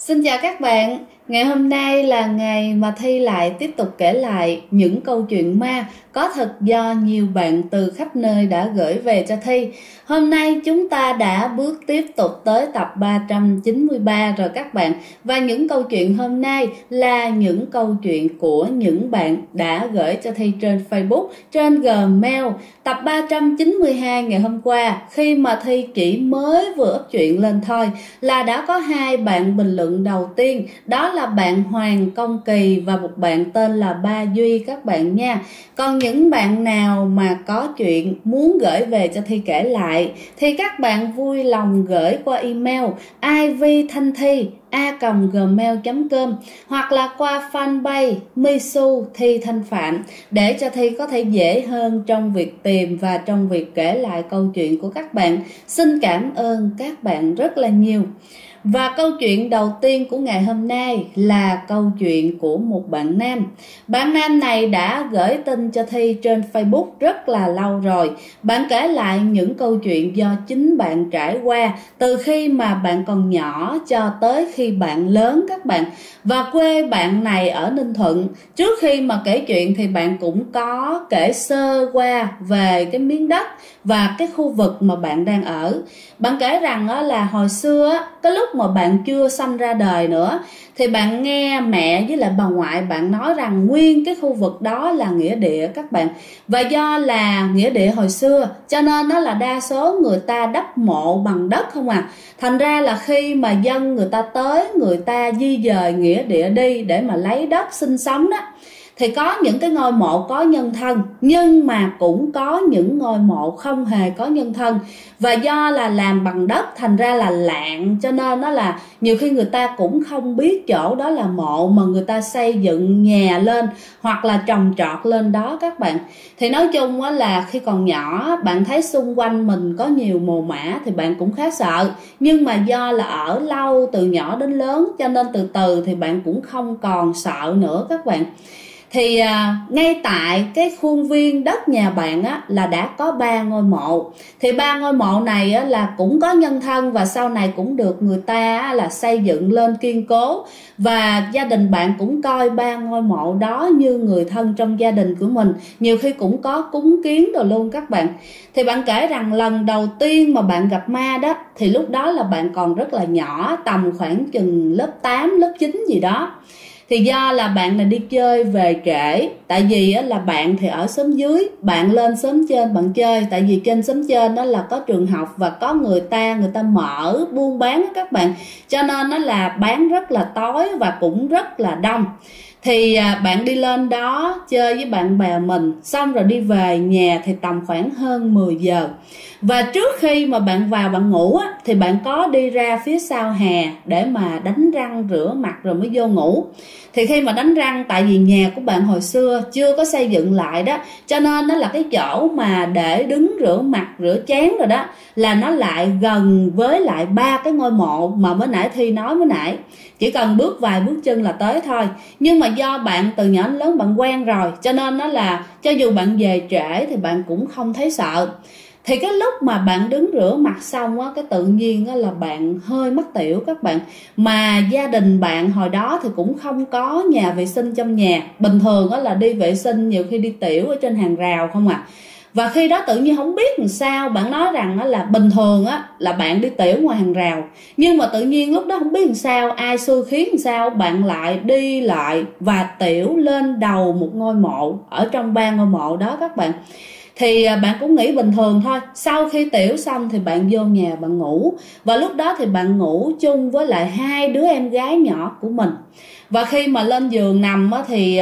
Xin chào các bạn, ngày hôm nay là ngày mà Thi lại tiếp tục kể lại những câu chuyện ma có thật do nhiều bạn từ khắp nơi đã gửi về cho Thi. Hôm nay chúng ta đã bước tiếp tục tới tập 393 rồi các bạn. Và những câu chuyện hôm nay là những câu chuyện của những bạn đã gửi cho Thi trên Facebook, trên Gmail. Tập 392 ngày hôm qua, khi mà Thi chỉ mới vừa up chuyện lên thôi là đã có hai bạn bình luận đầu tiên. Đó là bạn Hoàng Công Kỳ và một bạn tên là Ba Duy các bạn nha. Còn những bạn nào mà có chuyện muốn gửi về cho Thi kể lại thì các bạn vui lòng gửi qua email ivthanthi@gmail.com hoặc là qua fanpage Misu Thi Thanh Phạm để cho Thi có thể dễ hơn trong việc tìm và trong việc kể lại câu chuyện của các bạn. Xin cảm ơn các bạn rất là nhiều. Và câu chuyện đầu tiên của ngày hôm nay là câu chuyện của một bạn nam. Bạn nam này đã gửi tin cho Thi trên Facebook rất là lâu rồi. Bạn kể lại những câu chuyện do chính bạn trải qua từ khi mà bạn còn nhỏ cho tới khi bạn lớn các bạn. Và quê bạn này ở Ninh Thuận. Trước khi mà kể chuyện thì bạn cũng có kể sơ qua về cái miếng đất và cái khu vực mà bạn đang ở. Bạn kể rằng là hồi xưa cái lúc mà bạn chưa sanh ra đời nữa thì bạn nghe mẹ với lại bà ngoại bạn nói rằng nguyên cái khu vực đó là nghĩa địa các bạn. Và do là nghĩa địa hồi xưa cho nên nó là đa số người ta đắp mộ bằng đất không à. Thành ra là khi mà dân người ta tới, người ta di dời nghĩa địa đi để mà lấy đất sinh sống đó, thì có những cái ngôi mộ có nhân thân, nhưng mà cũng có những ngôi mộ không hề có nhân thân. Và do là làm bằng đất thành ra là lạng, cho nên nó là nhiều khi người ta cũng không biết chỗ đó là mộ mà người ta xây dựng nhà lên hoặc là trồng trọt lên đó các bạn. Thì nói chung là khi còn nhỏ bạn thấy xung quanh mình có nhiều mồ mả thì bạn cũng khá sợ. Nhưng mà do là ở lâu từ nhỏ đến lớn cho nên từ từ thì bạn cũng không còn sợ nữa các bạn. Thì ngay tại cái khuôn viên đất nhà bạn là đã có 3 ngôi mộ. Thì 3 ngôi mộ này là cũng có nhân thân và sau này cũng được người ta là xây dựng lên kiên cố. Và gia đình bạn cũng coi 3 ngôi mộ đó như người thân trong gia đình của mình. Nhiều khi cũng có cúng kiến rồi luôn các bạn. Thì bạn kể rằng lần đầu tiên mà bạn gặp ma đó thì lúc đó là bạn còn rất là nhỏ, tầm khoảng chừng lớp 8, lớp 9 gì đó. Thì do là bạn là đi chơi về trễ, tại vì là bạn thì ở xóm dưới, bạn lên xóm trên bạn chơi. Tại vì trên xóm trên đó là có trường học và có người ta mở buôn bán các bạn. Cho nên nó là bán rất là tối và cũng rất là đông. Thì bạn đi lên đó chơi với bạn bè mình, xong rồi đi về nhà thì tầm khoảng hơn 10 giờ. Và trước khi mà bạn vào bạn ngủ thì bạn có đi ra phía sau hè để mà đánh răng rửa mặt rồi mới vô ngủ. Thì khi mà đánh răng, tại vì nhà của bạn hồi xưa chưa có xây dựng lại đó, cho nên nó là cái chỗ mà để đứng rửa mặt rửa chén rồi đó, là nó lại gần với lại 3 cái ngôi mộ mà mới nãy Thi nói mới nãy. Chỉ cần bước vài bước chân là tới thôi. Nhưng mà do bạn từ nhỏ đến lớn bạn quen rồi, cho nên nó là cho dù bạn về trễ thì bạn cũng không thấy sợ. Thì cái lúc mà bạn đứng rửa mặt xong cái tự nhiên là bạn hơi mất tiểu các bạn. Mà gia đình bạn hồi đó thì cũng không có nhà vệ sinh trong nhà. Bình thường là đi vệ sinh nhiều khi đi tiểu ở trên hàng rào không à. Và khi đó tự nhiên không biết làm sao, bạn nói rằng là bình thường là bạn đi tiểu ngoài hàng rào. Nhưng mà tự nhiên lúc đó không biết làm sao, ai xui khiến làm sao, bạn lại đi lại và tiểu lên đầu một ngôi mộ ở trong 3 ngôi mộ đó các bạn. Thì bạn cũng nghĩ bình thường thôi. Sau khi tiểu xong thì bạn vô nhà bạn ngủ. Và lúc đó thì bạn ngủ chung với lại 2 đứa em gái nhỏ của mình. Và khi mà lên giường nằm thì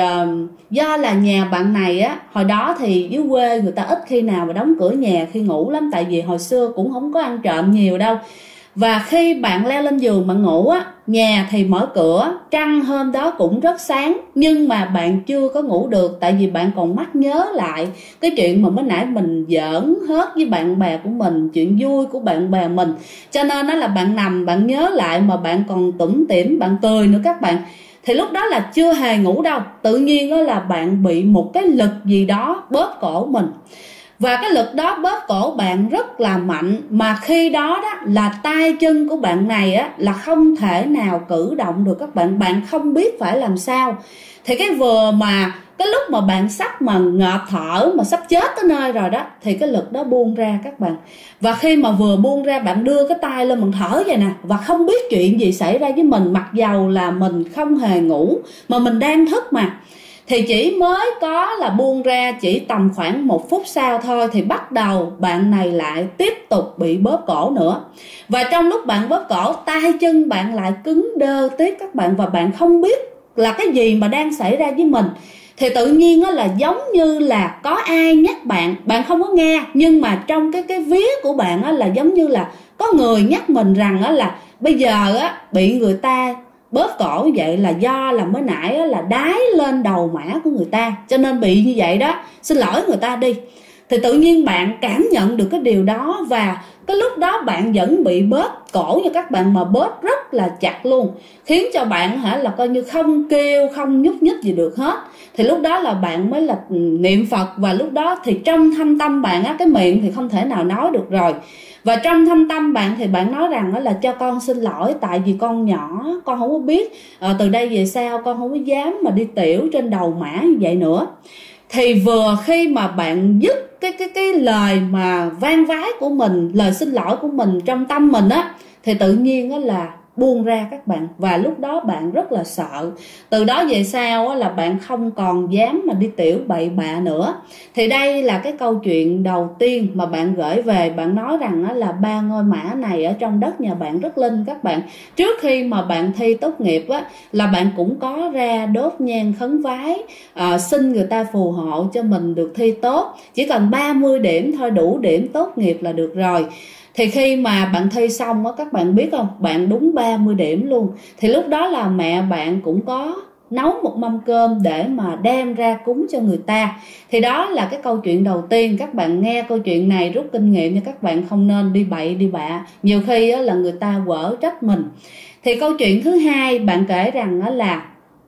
do là nhà bạn này hồi đó thì dưới quê người ta ít khi nào mà đóng cửa nhà khi ngủ lắm. Tại vì hồi xưa cũng không có ăn trộm nhiều đâu. Và khi bạn leo lên giường bạn ngủ nhà thì mở cửa, trăng hôm đó cũng rất sáng. Nhưng mà bạn chưa có ngủ được, tại vì bạn còn mắc nhớ lại cái chuyện mà mới nãy mình giỡn hết với bạn bè của mình, chuyện vui của bạn bè mình. Cho nên là bạn nằm bạn nhớ lại mà bạn còn tủm tỉm, bạn cười nữa các bạn. Thì lúc đó là chưa hề ngủ đâu, tự nhiên là bạn bị một cái lực gì đó bóp cổ mình. Và cái lực đó bóp cổ bạn rất là mạnh, mà khi đó đó là tay chân của bạn này á là không thể nào cử động được các bạn. Bạn không biết phải làm sao. Thì cái lúc mà bạn sắp mà ngợp thở, mà sắp chết tới nơi rồi đó, thì cái lực đó buông ra các bạn. Và khi mà vừa buông ra, bạn đưa cái tay lên bạn thở vậy nè, và không biết chuyện gì xảy ra với mình, mặc dầu là mình không hề ngủ mà mình đang thức mà. Thì chỉ mới có là buông ra chỉ tầm khoảng 1 phút sau thôi, thì bắt đầu bạn này lại tiếp tục bị bóp cổ nữa. Và trong lúc bạn bóp cổ, tay chân bạn lại cứng đơ tiếp các bạn, và bạn không biết là cái gì mà đang xảy ra với mình. Thì tự nhiên là giống như là có ai nhắc bạn, bạn không có nghe, nhưng mà trong cái vía của bạn là giống như là có người nhắc mình rằng là bây giờ bị người ta bóp cổ như vậy là do là mới nãy là đái lên đầu mã của người ta, cho nên bị như vậy đó, xin lỗi người ta đi. Thì tự nhiên bạn cảm nhận được cái điều đó, và cái lúc đó bạn vẫn bị bóp cổ nha các bạn, mà bóp rất là chặt luôn, khiến cho bạn là coi như không kêu, không nhúc nhích gì được hết. Thì lúc đó là bạn mới là niệm Phật, và lúc đó thì trong thâm tâm bạn cái miệng thì không thể nào nói được rồi. Và trong thâm tâm bạn thì bạn nói rằng là cho con xin lỗi, tại vì con nhỏ, con không có biết, từ đây về sau con không có dám mà đi tiểu trên đầu mã như vậy nữa. Thì vừa khi mà bạn dứt cái lời mà van vái của mình, lời xin lỗi của mình trong tâm mình thì tự nhiên là buông ra các bạn. Và lúc đó bạn rất là sợ. Từ đó về sau là bạn không còn dám mà đi tiểu bậy bạ nữa. Thì đây là cái câu chuyện đầu tiên mà bạn gửi về. Bạn nói rằng là 3 ngôi mã này ở trong đất nhà bạn rất linh các bạn. Trước khi mà bạn thi tốt nghiệp là bạn cũng có ra đốt nhang khấn vái, xin người ta phù hộ cho mình được thi tốt. Chỉ cần 30 điểm thôi, đủ điểm tốt nghiệp là được rồi. Thì khi mà bạn thi xong các bạn biết không, bạn đúng 30 điểm luôn. Thì lúc đó là mẹ bạn cũng có nấu một mâm cơm để mà đem ra cúng cho người ta. Thì đó là cái câu chuyện đầu tiên. Các bạn nghe câu chuyện này rút kinh nghiệm nha các bạn, không nên đi bậy đi bạ. Nhiều khi là người ta quở trách mình. Thì câu chuyện thứ hai bạn kể rằng là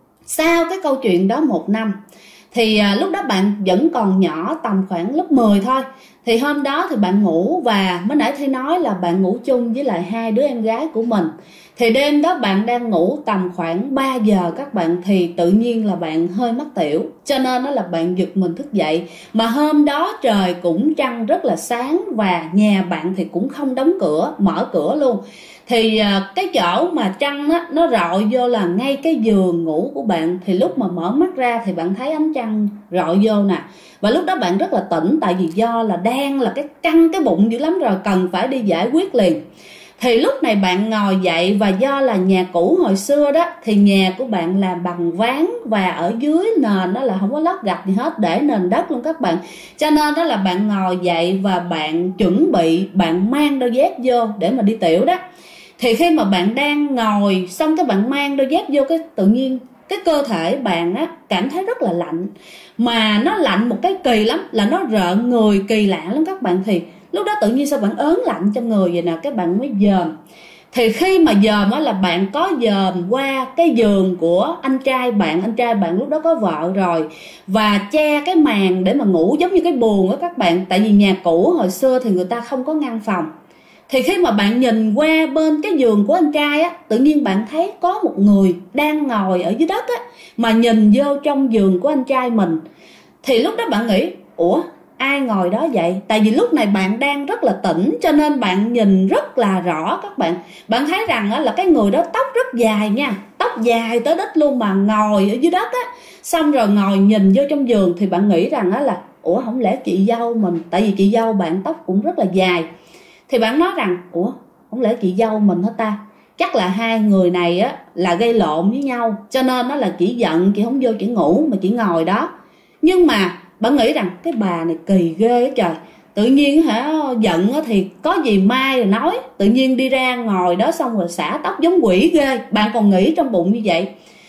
sau cái câu chuyện đó 1 năm, thì lúc đó bạn vẫn còn nhỏ, tầm khoảng lớp 10 thôi. Thì hôm đó thì bạn ngủ, và mới nãy Thi nói là bạn ngủ chung với lại 2 đứa em gái của mình. Thì đêm đó bạn đang ngủ tầm khoảng 3 giờ các bạn, thì tự nhiên là bạn hơi mắc tiểu, cho nên là bạn giật mình thức dậy. Mà hôm đó trời cũng trăng rất là sáng, và nhà bạn thì cũng không đóng cửa, mở cửa luôn. Thì cái chỗ mà trăng nó rọi vô là ngay cái giường ngủ của bạn. Thì lúc mà mở mắt ra thì bạn thấy ánh trăng rọi vô nè. Và lúc đó bạn rất là tỉnh, tại vì do là đang là cái căng cái bụng dữ lắm rồi, cần phải đi giải quyết liền. Thì lúc này bạn ngồi dậy, và do là nhà cũ hồi xưa đó, thì nhà của bạn làm bằng ván, và ở dưới nền đó là không có lót gạch gì hết, để nền đất luôn các bạn. Cho nên đó là bạn ngồi dậy và bạn chuẩn bị, bạn mang đôi dép vô để mà đi tiểu đó. Thì khi mà bạn đang ngồi xong cái bạn mang đôi dép vô, cái tự nhiên cái cơ thể bạn cảm thấy rất là lạnh. Mà nó lạnh một cái kỳ lắm, là nó rợn người kỳ lạ lắm các bạn. Thì lúc đó tự nhiên sao bạn ớn lạnh trong người vậy nè, cái bạn mới dòm. Thì khi mà dòm là bạn có dòm qua cái giường của anh trai bạn lúc đó có vợ rồi, và che cái màn để mà ngủ giống như cái buồng đó các bạn. Tại vì nhà cũ hồi xưa thì người ta không có ngăn phòng. Thì khi mà bạn nhìn qua bên cái giường của anh trai tự nhiên bạn thấy có một người đang ngồi ở dưới đất mà nhìn vô trong giường của anh trai mình. Thì lúc đó bạn nghĩ, ủa ai ngồi đó vậy? Tại vì lúc này bạn đang rất là tỉnh, cho nên bạn nhìn rất là rõ các bạn. Bạn thấy rằng là cái người đó tóc rất dài nha, tóc dài tới đít luôn, mà ngồi ở dưới đất xong rồi ngồi nhìn vô trong giường. Thì bạn nghĩ rằng là ủa không lẽ chị dâu mình, tại vì chị dâu bạn tóc cũng rất là dài. Thì bạn nói rằng ủa không lẽ chị dâu mình hả ta? Chắc là hai người này là gây lộn với nhau, cho nên nó là chỉ giận, chị không vô chị ngủ mà chị ngồi đó. Nhưng mà bạn nghĩ rằng cái bà này kỳ ghê á trời. Tự nhiên giận thì có gì mai rồi nói, tự nhiên đi ra ngồi đó xong rồi xả tóc giống quỷ ghê. Bạn còn nghĩ trong bụng như vậy.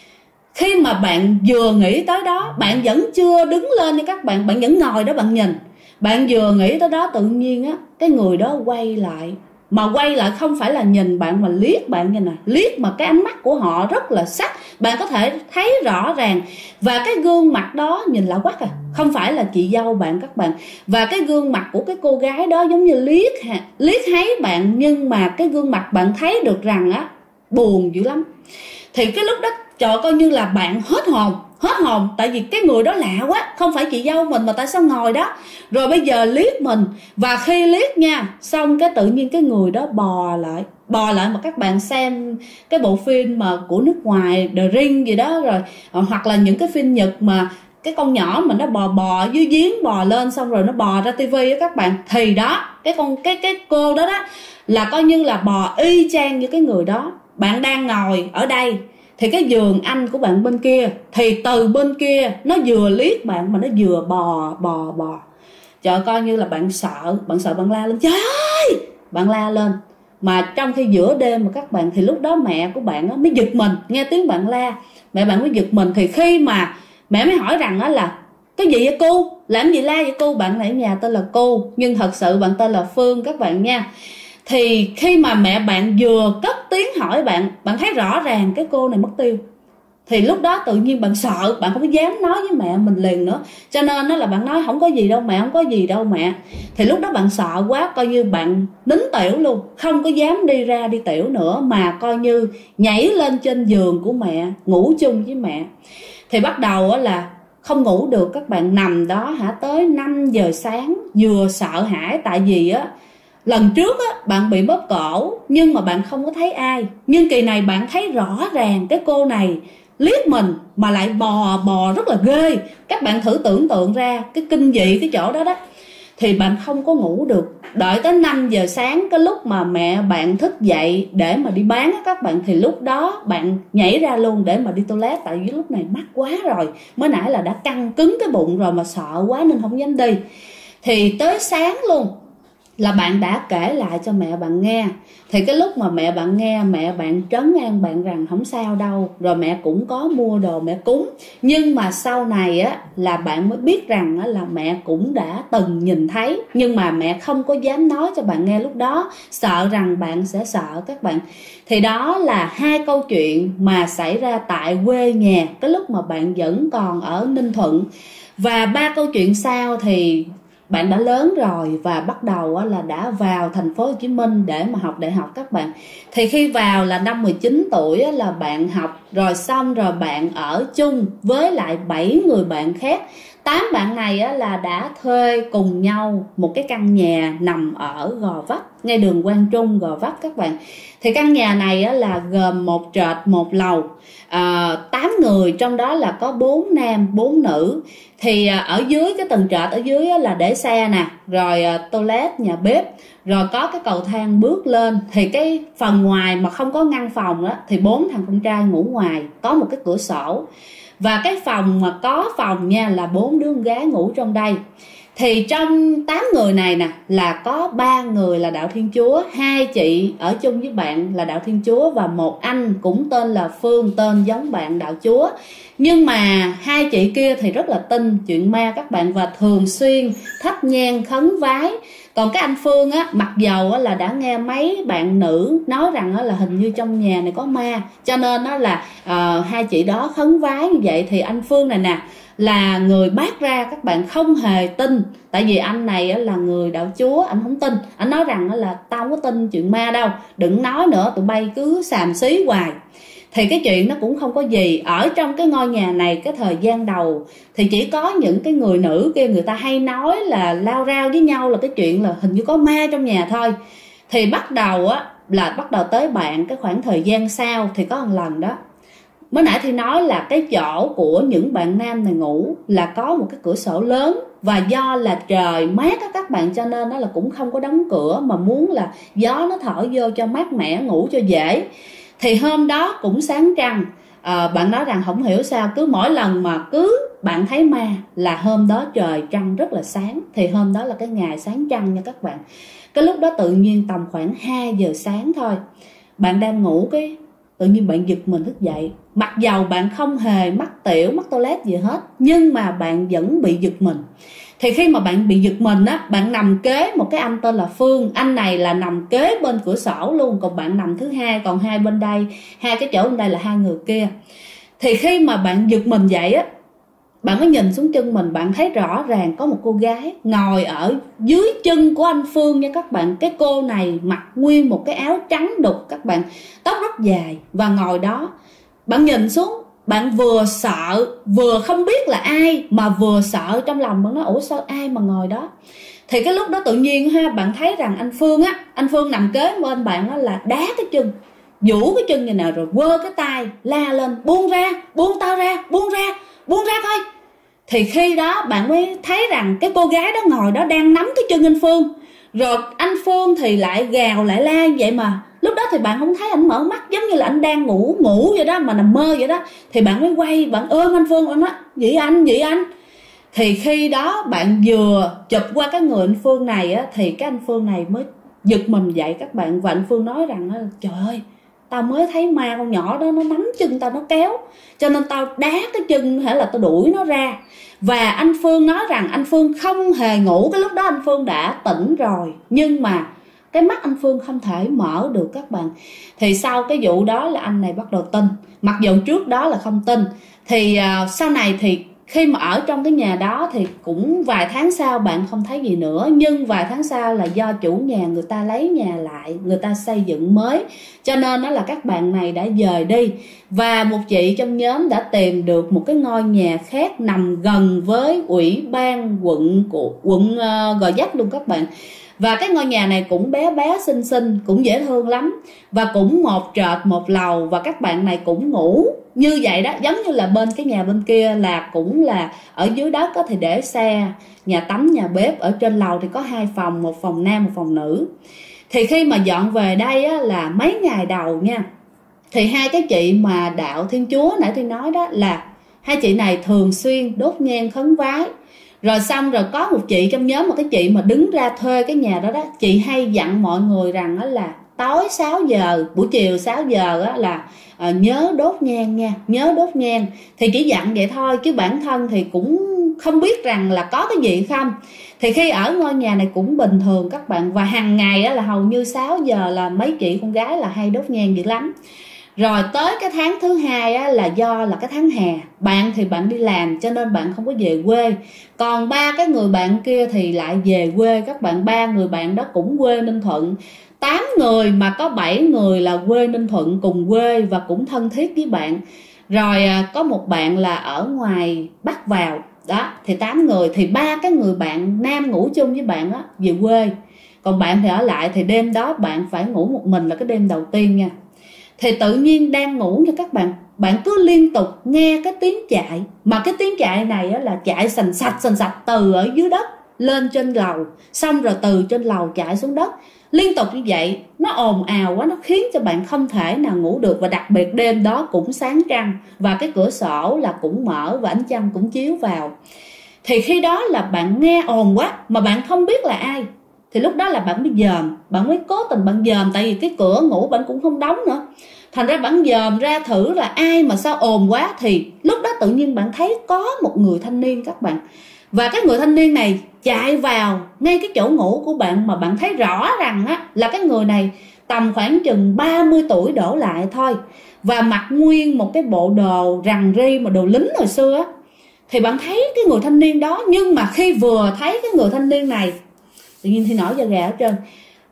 Khi mà bạn vừa nghĩ tới đó, bạn vẫn chưa đứng lên nha các bạn, bạn vẫn ngồi đó bạn nhìn. Bạn vừa nghĩ tới đó tự nhiên cái người đó quay lại, mà quay lại không phải là nhìn bạn mà liếc bạn như này, liếc mà cái ánh mắt của họ rất là sắc, bạn có thể thấy rõ ràng. Và cái gương mặt đó nhìn lạ quắc không phải là chị dâu bạn các bạn. Và cái gương mặt của cái cô gái đó giống như liếc thấy bạn, nhưng mà cái gương mặt bạn thấy được rằng buồn dữ lắm. Thì cái lúc đó trời, coi như là bạn hết hồn, tại vì cái người đó lạ quá, không phải chị dâu mình mà tại sao ngồi đó. Rồi bây giờ liếc mình, và khi liếc nha, xong cái tự nhiên cái người đó bò lại. Mà các bạn xem cái bộ phim mà của nước ngoài The Ring gì đó, rồi hoặc là những cái phim Nhật mà cái con nhỏ mình nó bò dưới giếng, bò lên xong rồi nó bò ra tivi á các bạn, thì đó cái cô đó là coi như là bò y chang như cái người đó. Bạn đang ngồi ở đây thì cái giường anh của bạn bên kia, thì từ bên kia nó vừa liếc bạn mà nó vừa bò. Trời, coi như là bạn sợ bạn la lên, trời ơi, bạn la lên. Mà trong khi giữa đêm mà các bạn, thì lúc đó mẹ của bạn mới giật mình, nghe tiếng bạn la, mẹ bạn mới giật mình. Thì khi mà mẹ mới hỏi rằng là cái gì vậy cô, làm gì la vậy cô? Bạn này ở nhà tên là cô, nhưng thật sự bạn tên là Phương các bạn nha. Thì khi mà mẹ bạn vừa cất tiếng hỏi bạn thấy rõ ràng cái cô này mất tiêu. Thì lúc đó tự nhiên bạn sợ, bạn không có dám nói với mẹ mình liền nữa. Cho nên đó là bạn nói không có gì đâu mẹ, không có gì đâu mẹ. Thì lúc đó bạn sợ quá, coi như bạn nín tiểu luôn, không có dám đi ra đi tiểu nữa, mà coi như nhảy lên trên giường của mẹ, ngủ chung với mẹ. Thì bắt đầu là không ngủ được, các bạn nằm đó tới 5 giờ sáng, vừa sợ hãi. Tại vì lần trước bạn bị bóp cổ nhưng mà bạn không có thấy ai, nhưng kỳ này bạn thấy rõ ràng cái cô này liếc mình mà lại bò rất là ghê. Các bạn thử tưởng tượng ra cái kinh dị cái chỗ đó. Thì bạn không có ngủ được. Đợi tới 5 giờ sáng, cái lúc mà mẹ bạn thức dậy để mà đi bán các bạn, thì lúc đó bạn nhảy ra luôn để mà đi toilet. Tại vì lúc này mắc quá rồi, mới nãy là đã căng cứng cái bụng rồi mà sợ quá nên không dám đi. Thì tới sáng luôn là bạn đã kể lại cho mẹ bạn nghe. Thì cái lúc mà mẹ bạn nghe, mẹ bạn trấn an bạn rằng không sao đâu, rồi mẹ cũng có mua đồ mẹ cúng. Nhưng mà sau này là bạn mới biết rằng là mẹ cũng đã từng nhìn thấy, nhưng mà mẹ không có dám nói cho bạn nghe lúc đó, sợ rằng bạn sẽ sợ các bạn. Thì đó là 2 câu chuyện mà xảy ra tại quê nhà cái lúc mà bạn vẫn còn ở Ninh Thuận. Và 3 câu chuyện sau thì bạn đã lớn rồi và bắt đầu là đã vào thành phố Hồ Chí Minh để mà học đại học các bạn. Thì khi vào là năm 19 tuổi là bạn học rồi xong rồi bạn ở chung với lại 7 người bạn khác. 8 bạn này là đã thuê cùng nhau một cái căn nhà nằm ở Gò Vấp, ngay đường Quang Trung, Gò Vấp các bạn. Thì căn nhà này là gồm 1 trệt 1 lầu, 8 người, trong đó là có 4 nam 4 nữ. Thì ở dưới cái tầng trệt ở dưới là để xe nè, rồi toilet, nhà bếp, rồi có cái cầu thang bước lên. Thì cái phần ngoài mà không có ngăn phòng thì 4 thằng con trai ngủ ngoài, có một cái cửa sổ. Và cái phòng mà có phòng nha là 4 đứa con gái ngủ trong đây. Thì trong 8 người này nè là có 3 người là đạo Thiên Chúa, 2 chị ở chung với bạn là đạo Thiên Chúa, và một anh cũng tên là Phương, tên giống bạn đạo Chúa. Nhưng mà 2 chị kia thì rất là tin chuyện ma các bạn, và thường xuyên thắp nhang khấn vái. Còn cái anh Phương mặc dầu là đã nghe mấy bạn nữ nói rằng là hình như trong nhà này có ma, cho nên là 2 chị đó khấn vái như vậy. Thì anh Phương này nè là người bác ra, các bạn không hề tin. Tại vì anh này là người đạo Chúa, anh không tin. Anh nói rằng là tao không có tin chuyện ma đâu, đừng nói nữa, tụi bay cứ xàm xí hoài. Thì cái chuyện nó cũng không có gì. Ở trong cái ngôi nhà này cái thời gian đầu thì chỉ có những cái người nữ kia, người ta hay nói là lao rao với nhau là cái chuyện là hình như có ma trong nhà thôi. Thì bắt đầu tới bạn cái khoảng thời gian sau thì có một lần đó, mới nãy thì nói là cái chỗ của những bạn nam này ngủ là có một cái cửa sổ lớn, và do là trời mát á các bạn, cho nên nó là cũng không có đóng cửa, mà muốn là gió nó thổi vô cho mát mẻ, ngủ cho dễ. Thì hôm đó cũng sáng trăng, bạn nói rằng không hiểu sao cứ mỗi lần mà cứ bạn thấy ma là hôm đó trời trăng rất là sáng. Thì hôm đó là cái ngày sáng trăng nha các bạn. Cái lúc đó tự nhiên tầm khoảng 2 giờ sáng thôi, bạn đang ngủ cái tự nhiên bạn giật mình thức dậy. Mặc dầu bạn không hề mắc tiểu, mắc toilet gì hết, nhưng mà bạn vẫn bị giật mình. Thì khi mà bạn bị giật mình á, bạn nằm kế một cái anh tên là Phương. Anh này là nằm kế bên cửa sổ luôn, còn bạn nằm thứ hai, còn hai bên đây, hai cái chỗ bên đây là hai người kia. Thì khi mà bạn giật mình dậy á, bạn mới nhìn xuống chân mình, bạn thấy rõ ràng có một cô gái ngồi ở dưới chân của anh Phương nha các bạn. Cái cô này mặc nguyên một cái áo trắng đục các bạn, tóc rất dài và ngồi đó. Bạn nhìn xuống, bạn vừa sợ vừa không biết là ai, mà vừa sợ trong lòng bạn nói ủa sao ai mà ngồi đó. Thì cái lúc đó tự nhiên ha, bạn thấy rằng anh Phương nằm kế bên bạn á là đá cái chân, vũ cái chân như nào rồi quơ cái tay la lên buông ra, buông tao ra, buông ra, buông ra coi. Thì khi đó bạn mới thấy rằng cái cô gái đó ngồi đó đang nắm cái chân anh Phương, rồi anh Phương thì lại gào lại la vậy, mà lúc đó thì bạn không thấy anh mở mắt, giống như là anh đang ngủ vậy đó, mà nằm mơ vậy đó. Thì bạn mới quay, bạn ôm anh Phương, bạn nói vậy anh. Thì khi đó bạn vừa chụp qua cái người anh Phương này á, thì cái anh Phương này mới giật mình dậy các bạn. Và anh Phương nói rằng trời ơi, tao mới thấy ma con nhỏ đó, nó nắm chân tao, nó kéo, cho nên tao đá cái chân hay là tao đuổi nó ra. Và anh Phương nói rằng anh Phương không hề ngủ, cái lúc đó anh Phương đã tỉnh rồi, nhưng mà cái mắt anh Phương không thể mở được các bạn. Thì sau cái vụ đó là anh này bắt đầu tin, mặc dù trước đó là không tin. Thì sau này thì khi mà ở trong cái nhà đó thì cũng vài tháng sau bạn không thấy gì nữa. Nhưng vài tháng sau là do chủ nhà người ta lấy nhà lại, người ta xây dựng mới, cho nên đó là các bạn này đã dời đi. Và một chị trong nhóm đã tìm được một cái ngôi nhà khác nằm gần với ủy ban quận Gò Vấp luôn các bạn. Và cái ngôi nhà này cũng bé bé xinh xinh, cũng dễ thương lắm, và cũng một trệt một lầu. Và các bạn này cũng ngủ như vậy đó, giống như là bên cái nhà bên kia là cũng là ở dưới đất có thể để xe, nhà tắm, nhà bếp. Ở trên lầu thì có 2 phòng, một phòng nam, một phòng nữ. Thì khi mà dọn về đây á, là mấy ngày đầu nha, thì hai cái chị mà đạo Thiên Chúa nãy tôi nói đó, là hai chị này thường xuyên đốt nhang khấn vái. Rồi xong rồi có một chị trong nhóm, một cái chị mà đứng ra thuê cái nhà đó đó, chị hay dặn mọi người rằng đó là tối 6 giờ, buổi chiều 6 giờ á, là nhớ đốt nhang nha, nhớ đốt nhang. Thì chỉ dặn vậy thôi, chứ bản thân thì cũng không biết rằng là có cái gì không. Thì khi ở ngôi nhà này cũng bình thường các bạn. Và hàng ngày á, là hầu như 6 giờ là mấy chị con gái là hay đốt nhang dữ lắm. Rồi tới cái tháng thứ hai á, là do là cái tháng hè, bạn thì bạn đi làm cho nên bạn không có về quê. Còn 3 cái người bạn kia thì lại về quê các bạn. 3 người bạn đó cũng quê Ninh Thuận, 8 người mà có 7 người là quê Ninh Thuận cùng quê và cũng thân thiết với bạn. Rồi có một bạn là ở ngoài Bắc vào đó. Thì 8 người, thì 3 cái người bạn nam ngủ chung với bạn á về quê, còn bạn thì ở lại. Thì đêm đó bạn phải ngủ một mình, là cái đêm đầu tiên nha. Thì tự nhiên đang ngủ nha các bạn, bạn cứ liên tục nghe cái tiếng chạy. Mà cái tiếng chạy này á, là chạy sành sạch từ ở dưới đất lên trên lầu, xong rồi từ trên lầu chạy xuống đất, liên tục như vậy. Nó ồn ào quá, nó khiến cho bạn không thể nào ngủ được. Và đặc biệt đêm đó cũng sáng trăng, và cái cửa sổ là cũng mở và ánh trăng cũng chiếu vào. Thì khi đó là bạn nghe ồn quá mà bạn không biết là ai. Thì lúc đó là bạn mới dòm, bạn mới cố tình bạn dòm, tại vì cái cửa ngủ bạn cũng không đóng nữa. Thành ra bạn dòm ra thử là ai mà sao ồn quá. Thì lúc đó tự nhiên bạn thấy có một người thanh niên các bạn. Và cái người thanh niên này chạy vào ngay cái chỗ ngủ của bạn, mà bạn thấy rõ rằng á, là cái người này tầm khoảng chừng 30 tuổi đổ lại thôi, và mặc nguyên một cái bộ đồ rằn ri mà đồ lính hồi xưa á. Thì bạn thấy cái người thanh niên đó, nhưng mà khi vừa thấy cái người thanh niên này tự nhiên thì nổi da gà hết trơn,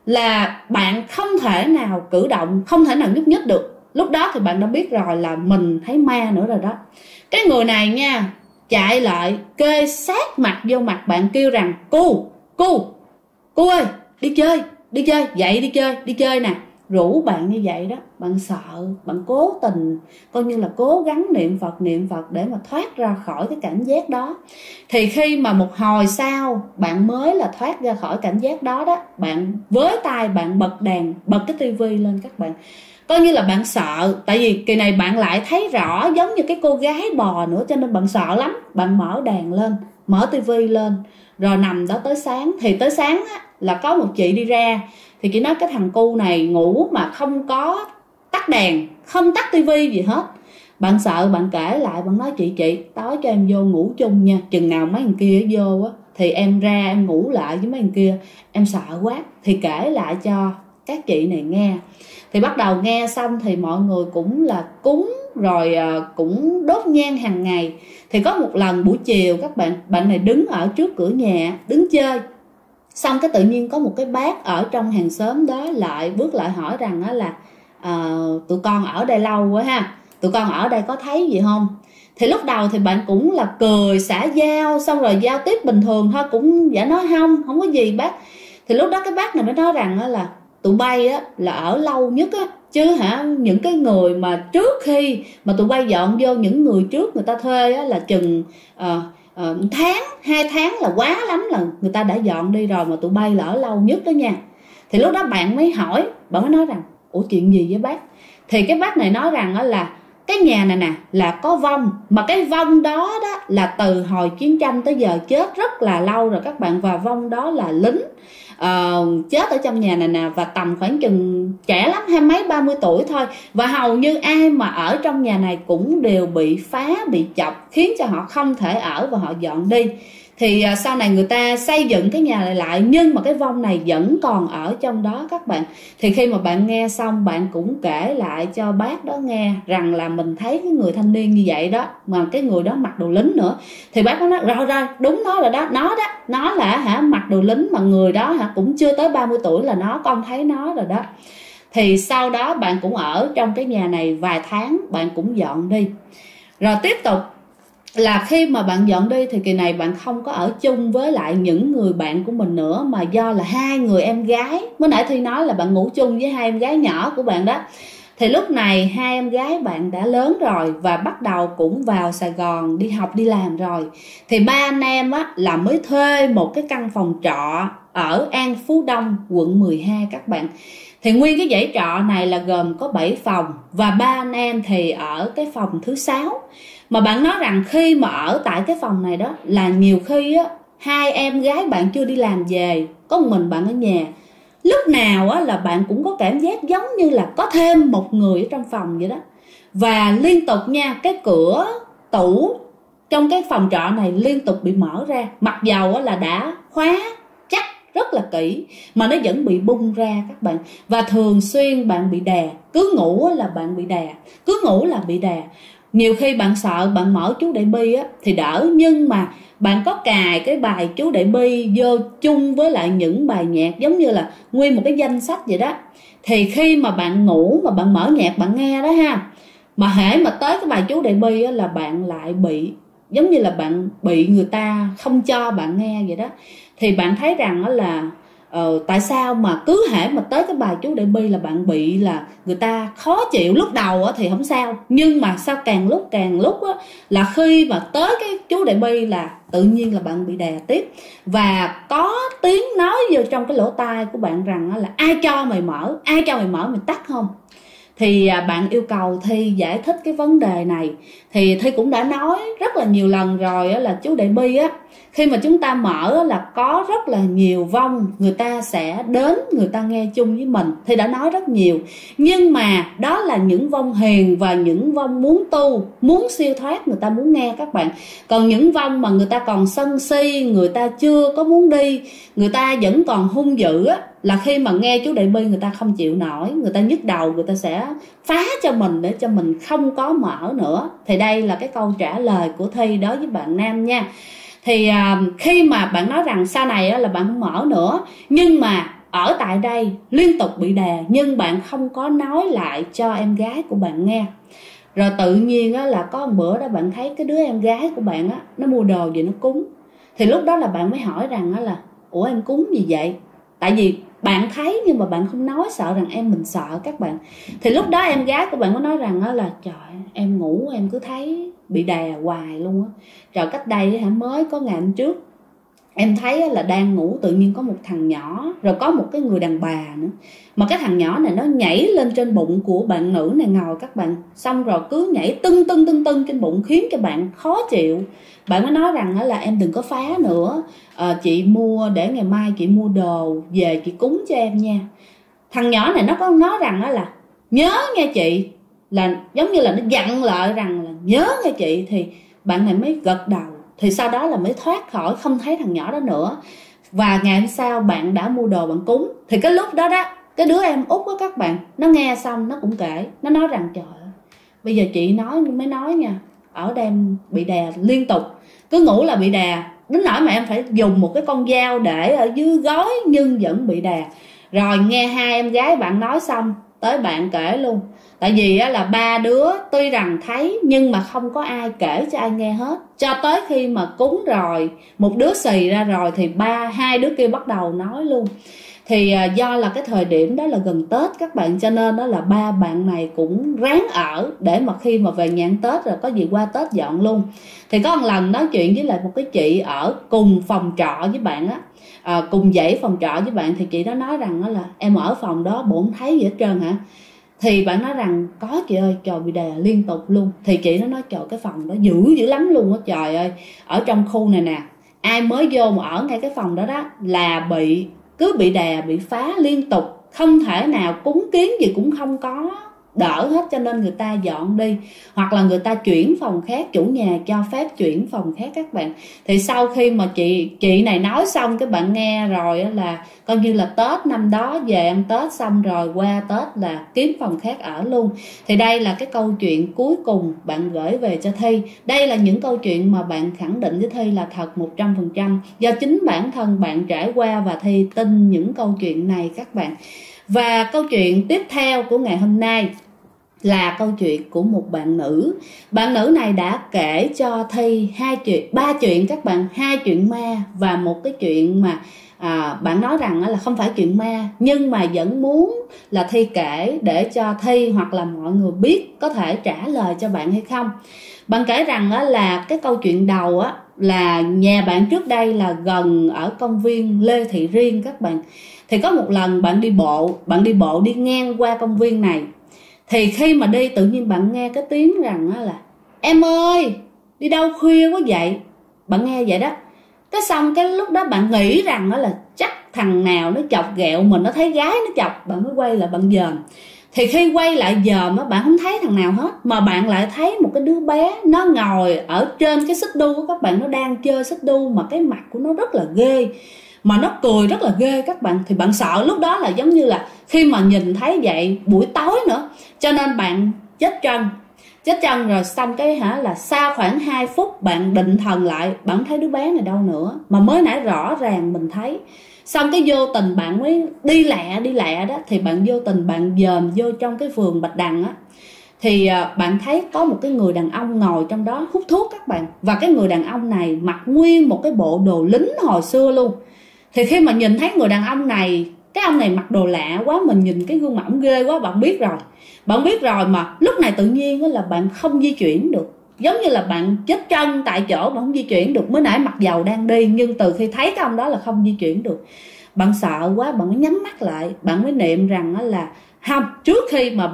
là bạn không thể nào cử động, không thể nào nhúc nhích được. Lúc đó thì bạn đã biết rồi là mình thấy ma nữa rồi đó. Cái người này nha, chạy lại kê sát mặt vô mặt bạn, kêu rằng cô ơi, đi chơi, dậy đi chơi nè. Rủ bạn như vậy đó. Bạn sợ, bạn cố tình coi như là cố gắng niệm Phật để mà thoát ra khỏi cái cảm giác đó. Thì khi mà một hồi sau bạn mới là thoát ra khỏi cảm giác đó đó, bạn với tay bạn bật cái tivi lên các bạn. Coi như là bạn sợ, tại vì kỳ này bạn lại thấy rõ giống như cái cô gái bò nữa, cho nên bạn sợ lắm. Bạn mở đèn lên, mở tivi lên, rồi nằm đó tới sáng. Thì tới sáng á, là có một chị đi ra, thì chị nói cái thằng cu này ngủ mà không có tắt đèn, không tắt tivi gì hết. Bạn sợ, bạn kể lại, bạn nói chị tối cho em vô ngủ chung nha, chừng nào mấy thằng kia vô á thì em ra em ngủ lại với mấy người kia, em sợ quá. Thì kể lại cho các chị này nghe. Thì bắt đầu nghe xong thì mọi người cũng là cúng rồi cũng đốt nhang hàng ngày. Thì có một lần buổi chiều các bạn này đứng ở trước cửa nhà đứng chơi, xong cái tự nhiên có một cái bác ở trong hàng xóm đó lại bước lại hỏi rằng là tụi con ở đây lâu quá ha, tụi con ở đây có thấy gì không? Thì lúc đầu thì bạn cũng là cười xã giao, xong rồi giao tiếp bình thường thôi, cũng giả nói không có gì bác. Thì lúc đó cái bác này mới nói rằng là tụi bay á là ở lâu nhất á, chứ những cái người mà trước khi mà tụi bay dọn vô, những người trước người ta thuê á là chừng tháng 2 tháng là quá lắm là người ta đã dọn đi rồi, mà tụi bay là ở lâu nhất đó nha. Thì lúc đó bạn mới hỏi, bạn mới nói rằng ủa chuyện gì với bác? Thì cái bác này nói rằng là cái nhà này nè là có vong, mà cái vong đó là từ hồi chiến tranh tới giờ chết rất là lâu rồi các bạn. Và vong đó là lính chết ở trong nhà này nè, và tầm khoảng chừng trẻ lắm, 20 mấy 30 tuổi thôi. Và hầu như ai mà ở trong nhà này cũng đều bị phá, bị chọc, khiến cho họ không thể ở và họ dọn đi. Thì sau này người ta xây dựng cái nhà này lại, nhưng mà cái vong này vẫn còn ở trong đó các bạn. Thì khi mà bạn nghe xong, bạn cũng kể lại cho bác đó nghe rằng là mình thấy cái người thanh niên như vậy đó, mà cái người đó mặc đồ lính nữa. Thì bác có nói rồi đúng nó rồi đó, nó là mặc đồ lính, mà người đó cũng chưa tới 30 tuổi là con thấy nó rồi đó. Thì sau đó bạn cũng ở trong cái nhà này vài tháng, bạn cũng dọn đi. Rồi tiếp tục là khi mà bạn dọn đi thì kỳ này bạn không có ở chung với lại những người bạn của mình nữa, mà do là 2 người em gái, mới nãy Thi nói là bạn ngủ chung với 2 em gái nhỏ của bạn đó. Thì lúc này 2 em gái bạn đã lớn rồi và bắt đầu cũng vào Sài Gòn đi học đi làm rồi. Thì 3 anh em là mới thuê một cái căn phòng trọ ở An Phú Đông, quận 12 các bạn. Thì nguyên cái dãy trọ này là gồm có 7 phòng, và 3 anh em thì ở cái phòng thứ 6. Mà bạn nói rằng khi mà ở tại cái phòng này đó là nhiều khi 2 em gái bạn chưa đi làm về, có một mình bạn ở nhà. Lúc nào là bạn cũng có cảm giác giống như là có thêm một người ở trong phòng vậy đó. Và liên tục nha, cái cửa tủ trong cái phòng trọ này liên tục bị mở ra, mặc dầu là đã khóa chắc rất là kỹ mà nó vẫn bị bung ra các bạn. Và thường xuyên bạn bị đè, cứ ngủ là bạn bị đè, cứ ngủ là bị đè. Nhiều khi bạn sợ bạn mở chú Đại Bi thì đỡ, nhưng mà bạn có cài cái bài chú Đại Bi vô chung với lại những bài nhạc, giống như là nguyên một cái danh sách vậy đó. Thì khi mà bạn ngủ mà bạn mở nhạc bạn nghe đó ha, mà hễ mà tới cái bài chú Đại Bi là bạn lại bị giống như là bạn bị người ta không cho bạn nghe vậy đó. Thì bạn thấy rằng là tại sao mà cứ hễ mà tới cái bài chú Đại Bi là bạn bị là người ta khó chịu. Lúc đầu thì không sao, nhưng mà sao càng lúc là khi mà tới cái chú Đại Bi là tự nhiên là bạn bị đè tiếp. Và có tiếng nói vô trong cái lỗ tai của bạn rằng là ai cho mày mở mày tắt không. Thì bạn yêu cầu Thi giải thích cái vấn đề này. Thì Thi cũng đã nói rất là nhiều lần rồi là chú Đại Bi khi mà chúng ta mở là có rất là nhiều vong, người ta sẽ đến, người ta nghe chung với mình. Thi đã nói rất nhiều, nhưng mà đó là những vong hiền và những vong muốn tu, muốn siêu thoát, người ta muốn nghe các bạn. Còn những vong mà người ta còn sân si, người ta chưa có muốn đi, người ta vẫn còn hung dữ là khi mà nghe chú Đại Bi người ta không chịu nổi, người ta nhức đầu, người ta sẽ phá cho mình để cho mình không có mở nữa. Thì đây là cái câu trả lời của Thi đối với bạn nam nha. Thì khi mà bạn nói rằng sau này là bạn không mở nữa, nhưng mà ở tại đây liên tục bị đè, nhưng bạn không có nói lại cho em gái của bạn nghe. Rồi tự nhiên là có một bữa đó bạn thấy cái đứa em gái của bạn nó mua đồ về nó cúng. Thì lúc đó là bạn mới hỏi rằng là ủa em cúng gì vậy? Tại vì bạn thấy nhưng mà bạn không nói, sợ rằng em mình sợ các bạn. Thì lúc đó em gái của bạn có nói rằng là trời em ngủ em cứ thấy bị đè hoài luôn á. Rồi cách đây mới có ngày hôm trước em thấy là đang ngủ tự nhiên có một thằng nhỏ, rồi có một cái người đàn bà nữa. Mà cái thằng nhỏ này nó nhảy lên trên bụng của bạn nữ này ngồi các bạn. Xong rồi cứ nhảy tưng trên bụng khiến cho bạn khó chịu. Bạn mới nói rằng là em đừng có phá nữa, chị mua để ngày mai chị mua đồ về chị cúng cho em nha. Thằng nhỏ này nó có nói rằng là nhớ nghe chị, là giống như là nó dặn lại rằng là nhớ nghe chị. Thì bạn này mới gật đầu. thì sau đó là mới thoát khỏi, không thấy thằng nhỏ đó nữa. Và ngày hôm sau bạn đã mua đồ bạn cúng. Thì cái lúc đó đó, cái đứa em út đó các bạn, nó nghe xong nó cũng kể, nó nói rằng trời ơi, bây giờ chị mới nói nha, ở đây em bị đè liên tục, cứ ngủ là bị đè, đến nỗi mà em phải dùng một cái con dao để ở dưới gối nhưng vẫn bị đè. Rồi nghe hai em gái bạn nói xong, tới bạn kể luôn. Tại vì là ba đứa tuy rằng thấy nhưng mà không có ai kể cho ai nghe hết, cho tới khi mà cúng rồi, một đứa xì ra rồi thì hai đứa kia bắt đầu nói luôn. Thì do là cái thời điểm đó là gần Tết các bạn, cho nên đó là ba bạn này cũng ráng ở để mà khi mà về nhà ăn Tết rồi có gì qua Tết dọn luôn. Thì có một lần nói chuyện với lại một cái chị ở cùng phòng trọ với bạn á, cùng dãy phòng trọ với bạn, thì chị đó nói rằng đó là em ở phòng đó bộ không thấy gì hết trơn hả? Thì bạn nói rằng có chị ơi, trời bị đè liên tục luôn. Thì chị nó nói trời cái phòng đó dữ lắm luôn á, trời ơi, ở trong khu này nè, ai mới vô mà ở ngay cái phòng đó đó là cứ bị đè, bị phá liên tục, không thể nào cúng kiến gì cũng không có đỡ hết, cho nên người ta dọn đi, hoặc là người ta chuyển phòng khác, chủ nhà cho phép chuyển phòng khác các bạn. Thì sau khi mà chị này nói xong, cái bạn nghe rồi là coi như là Tết năm đó về ăn Tết xong rồi qua Tết là kiếm phòng khác ở luôn. Thì đây là cái câu chuyện cuối cùng bạn gửi về cho Thi. Đây là những câu chuyện mà bạn khẳng định với Thi là thật 100%, do chính bản thân bạn trải qua và Thi tin những câu chuyện này các bạn. Và câu chuyện tiếp theo của ngày hôm nay là câu chuyện của một bạn nữ. Bạn nữ này đã kể cho Thi ba chuyện các bạn, 2 chuyện ma và một cái chuyện mà bạn nói rằng là không phải chuyện ma, nhưng mà vẫn muốn là Thi kể để cho Thi hoặc là mọi người biết có thể trả lời cho bạn hay không. Bạn kể rằng là cái câu chuyện đầu là nhà bạn trước đây là gần ở công viên Lê Thị Riêng các bạn. Thì có một lần bạn đi bộ đi ngang qua công viên này. Thì khi mà đi tự nhiên bạn nghe cái tiếng rằng là em ơi, đi đâu khuya quá vậy? Bạn nghe vậy đó. Cái xong cái lúc đó bạn nghĩ rằng là chắc thằng nào nó chọc ghẹo mình, nó thấy gái nó chọc, bạn mới quay lại bạn dòm. Thì khi quay lại dòm bạn không thấy thằng nào hết, mà bạn lại thấy một cái đứa bé nó ngồi ở trên cái xích đu của các bạn, nó đang chơi xích đu mà cái mặt của nó rất là ghê, mà nó cười rất là ghê các bạn. Thì bạn sợ lúc đó là giống như là khi mà nhìn thấy vậy, buổi tối nữa, cho nên bạn chết chân rồi. Xong cái là sau khoảng 2 phút bạn định thần lại, bạn thấy đứa bé này đâu nữa, mà mới nãy rõ ràng mình thấy. Xong cái vô tình bạn mới đi lẹ đó, thì bạn vô tình bạn dòm vô trong cái vườn bạch đằng thì bạn thấy có một cái người đàn ông ngồi trong đó hút thuốc các bạn. Và cái người đàn ông này mặc nguyên một cái bộ đồ lính hồi xưa luôn. Thì khi mà nhìn thấy người đàn ông này, cái ông này mặc đồ lạ quá, mình nhìn cái gương mặt ông ghê quá, bạn biết rồi mà lúc này tự nhiên là bạn không di chuyển được, giống như là bạn chết chân tại chỗ, bạn không di chuyển được. Mới nãy mặc dầu đang đi, nhưng từ khi thấy cái ông đó là không di chuyển được. Bạn sợ quá, bạn mới nhắm mắt lại, bạn mới niệm rằng là không, trước khi mà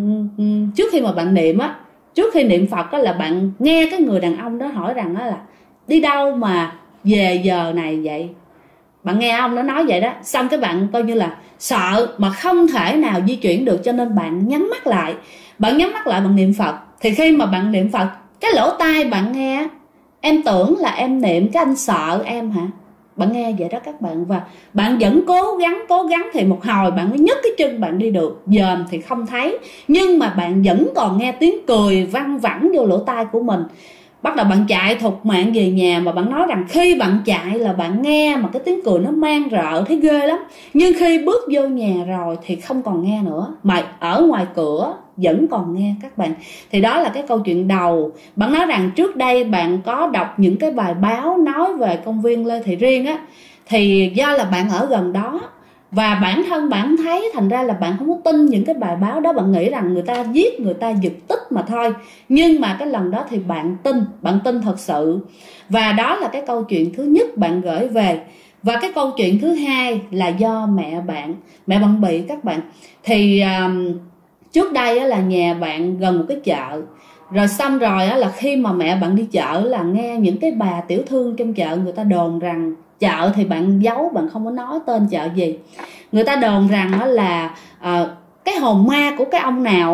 bạn niệm trước khi niệm Phật là bạn nghe cái người đàn ông đó hỏi rằng là đi đâu mà về giờ này vậy? Bạn nghe ông nó nói vậy đó. Xong cái bạn coi như là sợ mà không thể nào di chuyển được, cho nên bạn nhắm mắt lại, bạn niệm Phật. Thì khi mà bạn niệm Phật, cái lỗ tai bạn nghe, em tưởng là em niệm cái anh sợ em hả? Bạn nghe vậy đó các bạn. Và bạn vẫn cố gắng thì một hồi bạn mới nhấc cái chân bạn đi được. Dòm thì không thấy, nhưng mà bạn vẫn còn nghe tiếng cười văng vẳng vô lỗ tai của mình. Bắt đầu bạn chạy thục mạng về nhà, mà bạn nói rằng khi bạn chạy là bạn nghe mà cái tiếng cười nó mang rợ, thấy ghê lắm. Nhưng khi bước vô nhà rồi thì không còn nghe nữa, mà ở ngoài cửa vẫn còn nghe các bạn. Thì đó là cái câu chuyện đầu. Bạn nói rằng trước đây bạn có đọc những cái bài báo nói về công viên Lê Thị Riêng thì do là bạn ở gần đó và bản thân bạn thấy, thành ra là bạn không có tin những cái bài báo đó. Bạn nghĩ rằng người ta giết, người ta giật tích mà thôi. Nhưng mà cái lần đó thì bạn tin thật sự. Và đó là cái câu chuyện thứ nhất bạn gửi về. Và cái câu chuyện thứ hai là do mẹ bạn bị các bạn. Thì trước đây là nhà bạn gần một cái chợ. Rồi xong rồi là khi mà mẹ bạn đi chợ là nghe những cái bà tiểu thương trong chợ người ta đồn rằng, chợ thì bạn giấu, bạn không có nói tên chợ gì, người ta đồn rằng là cái hồn ma của cái ông nào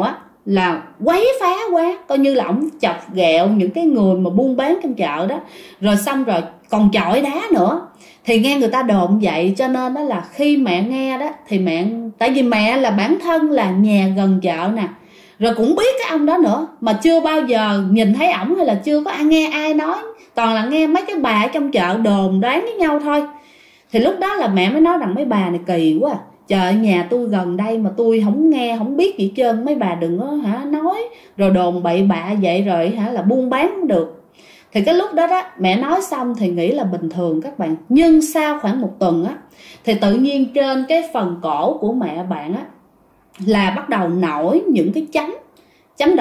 là quấy phá quá, coi như là ổng chọc ghẹo những cái người mà buôn bán trong chợ đó, rồi xong rồi còn chọi đá nữa. Thì nghe người ta đồn vậy, cho nên đó là khi mẹ nghe đó thì mẹ, tại vì mẹ là bản thân là nhà gần chợ nè, rồi cũng biết cái ông đó nữa, mà chưa bao giờ nhìn thấy ổng hay là chưa có nghe ai nói, toàn là nghe mấy cái bà ở trong chợ đồn đoán với nhau thôi. Thì lúc đó là mẹ mới nói rằng mấy bà này kỳ quá à. Trời, nhà tôi gần đây mà tôi không nghe không biết gì trơn, mấy bà đừng có nói rồi đồn bậy bạ vậy rồi là buôn bán không được. Thì cái lúc đó đó mẹ nói xong thì nghĩ là bình thường các bạn, nhưng sau khoảng một tuần á thì tự nhiên trên cái phần cổ của mẹ bạn á là bắt đầu nổi những cái chấm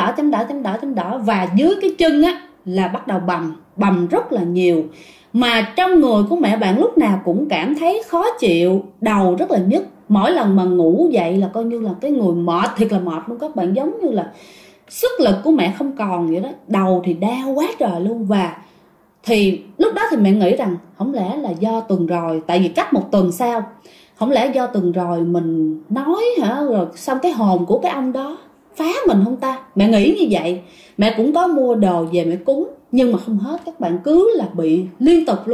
đỏ, và dưới cái chân á là bắt đầu bầm rất là nhiều. Mà trong người của mẹ bạn lúc nào cũng cảm thấy khó chịu, đầu rất là nhức. Mỗi lần mà ngủ dậy là coi như là cái người mệt, thiệt là mệt luôn các bạn, giống như là sức lực của mẹ không còn vậy đó. Đầu thì đau quá trời luôn. Và thì lúc đó thì mẹ nghĩ rằng không lẽ là do tuần rồi, tại vì cách một tuần sau, không lẽ do tuần rồi mình nói rồi xong cái hồn của cái ông đó phá mình không ta. Mẹ nghĩ như vậy. Mẹ cũng có mua đồ về mẹ cúng, nhưng mà không hết các bạn, cứ là bị liên tục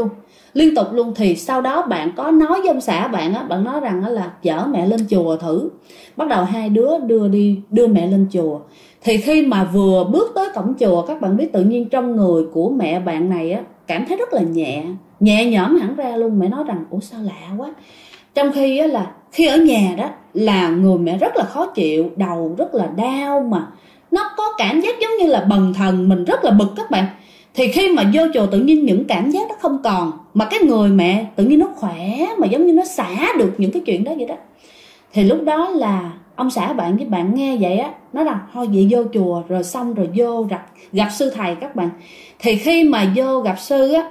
luôn. Thì sau đó bạn có nói với ông xã bạn á, bạn nói rằng là chở mẹ lên chùa thử. Bắt đầu hai đứa đưa mẹ lên chùa. Thì khi mà vừa bước tới cổng chùa, các bạn biết tự nhiên trong người của mẹ bạn này á cảm thấy rất là nhẹ nhõm hẳn ra luôn. Mẹ nói rằng ủa sao lạ quá, trong khi á là khi ở nhà đó là người mẹ rất là khó chịu, đầu rất là đau, mà nó có cảm giác giống như là bần thần, mình rất là bực các bạn. Thì khi mà vô chùa tự nhiên những cảm giác đó không còn, mà cái người mẹ tự nhiên nó khỏe, mà giống như nó xả được những cái chuyện đó vậy đó. Thì lúc đó là ông xã bạn với bạn nghe vậy á, nói rằng thôi vậy vô chùa rồi xong rồi vô gặp sư thầy các bạn. Thì khi mà vô gặp sư á,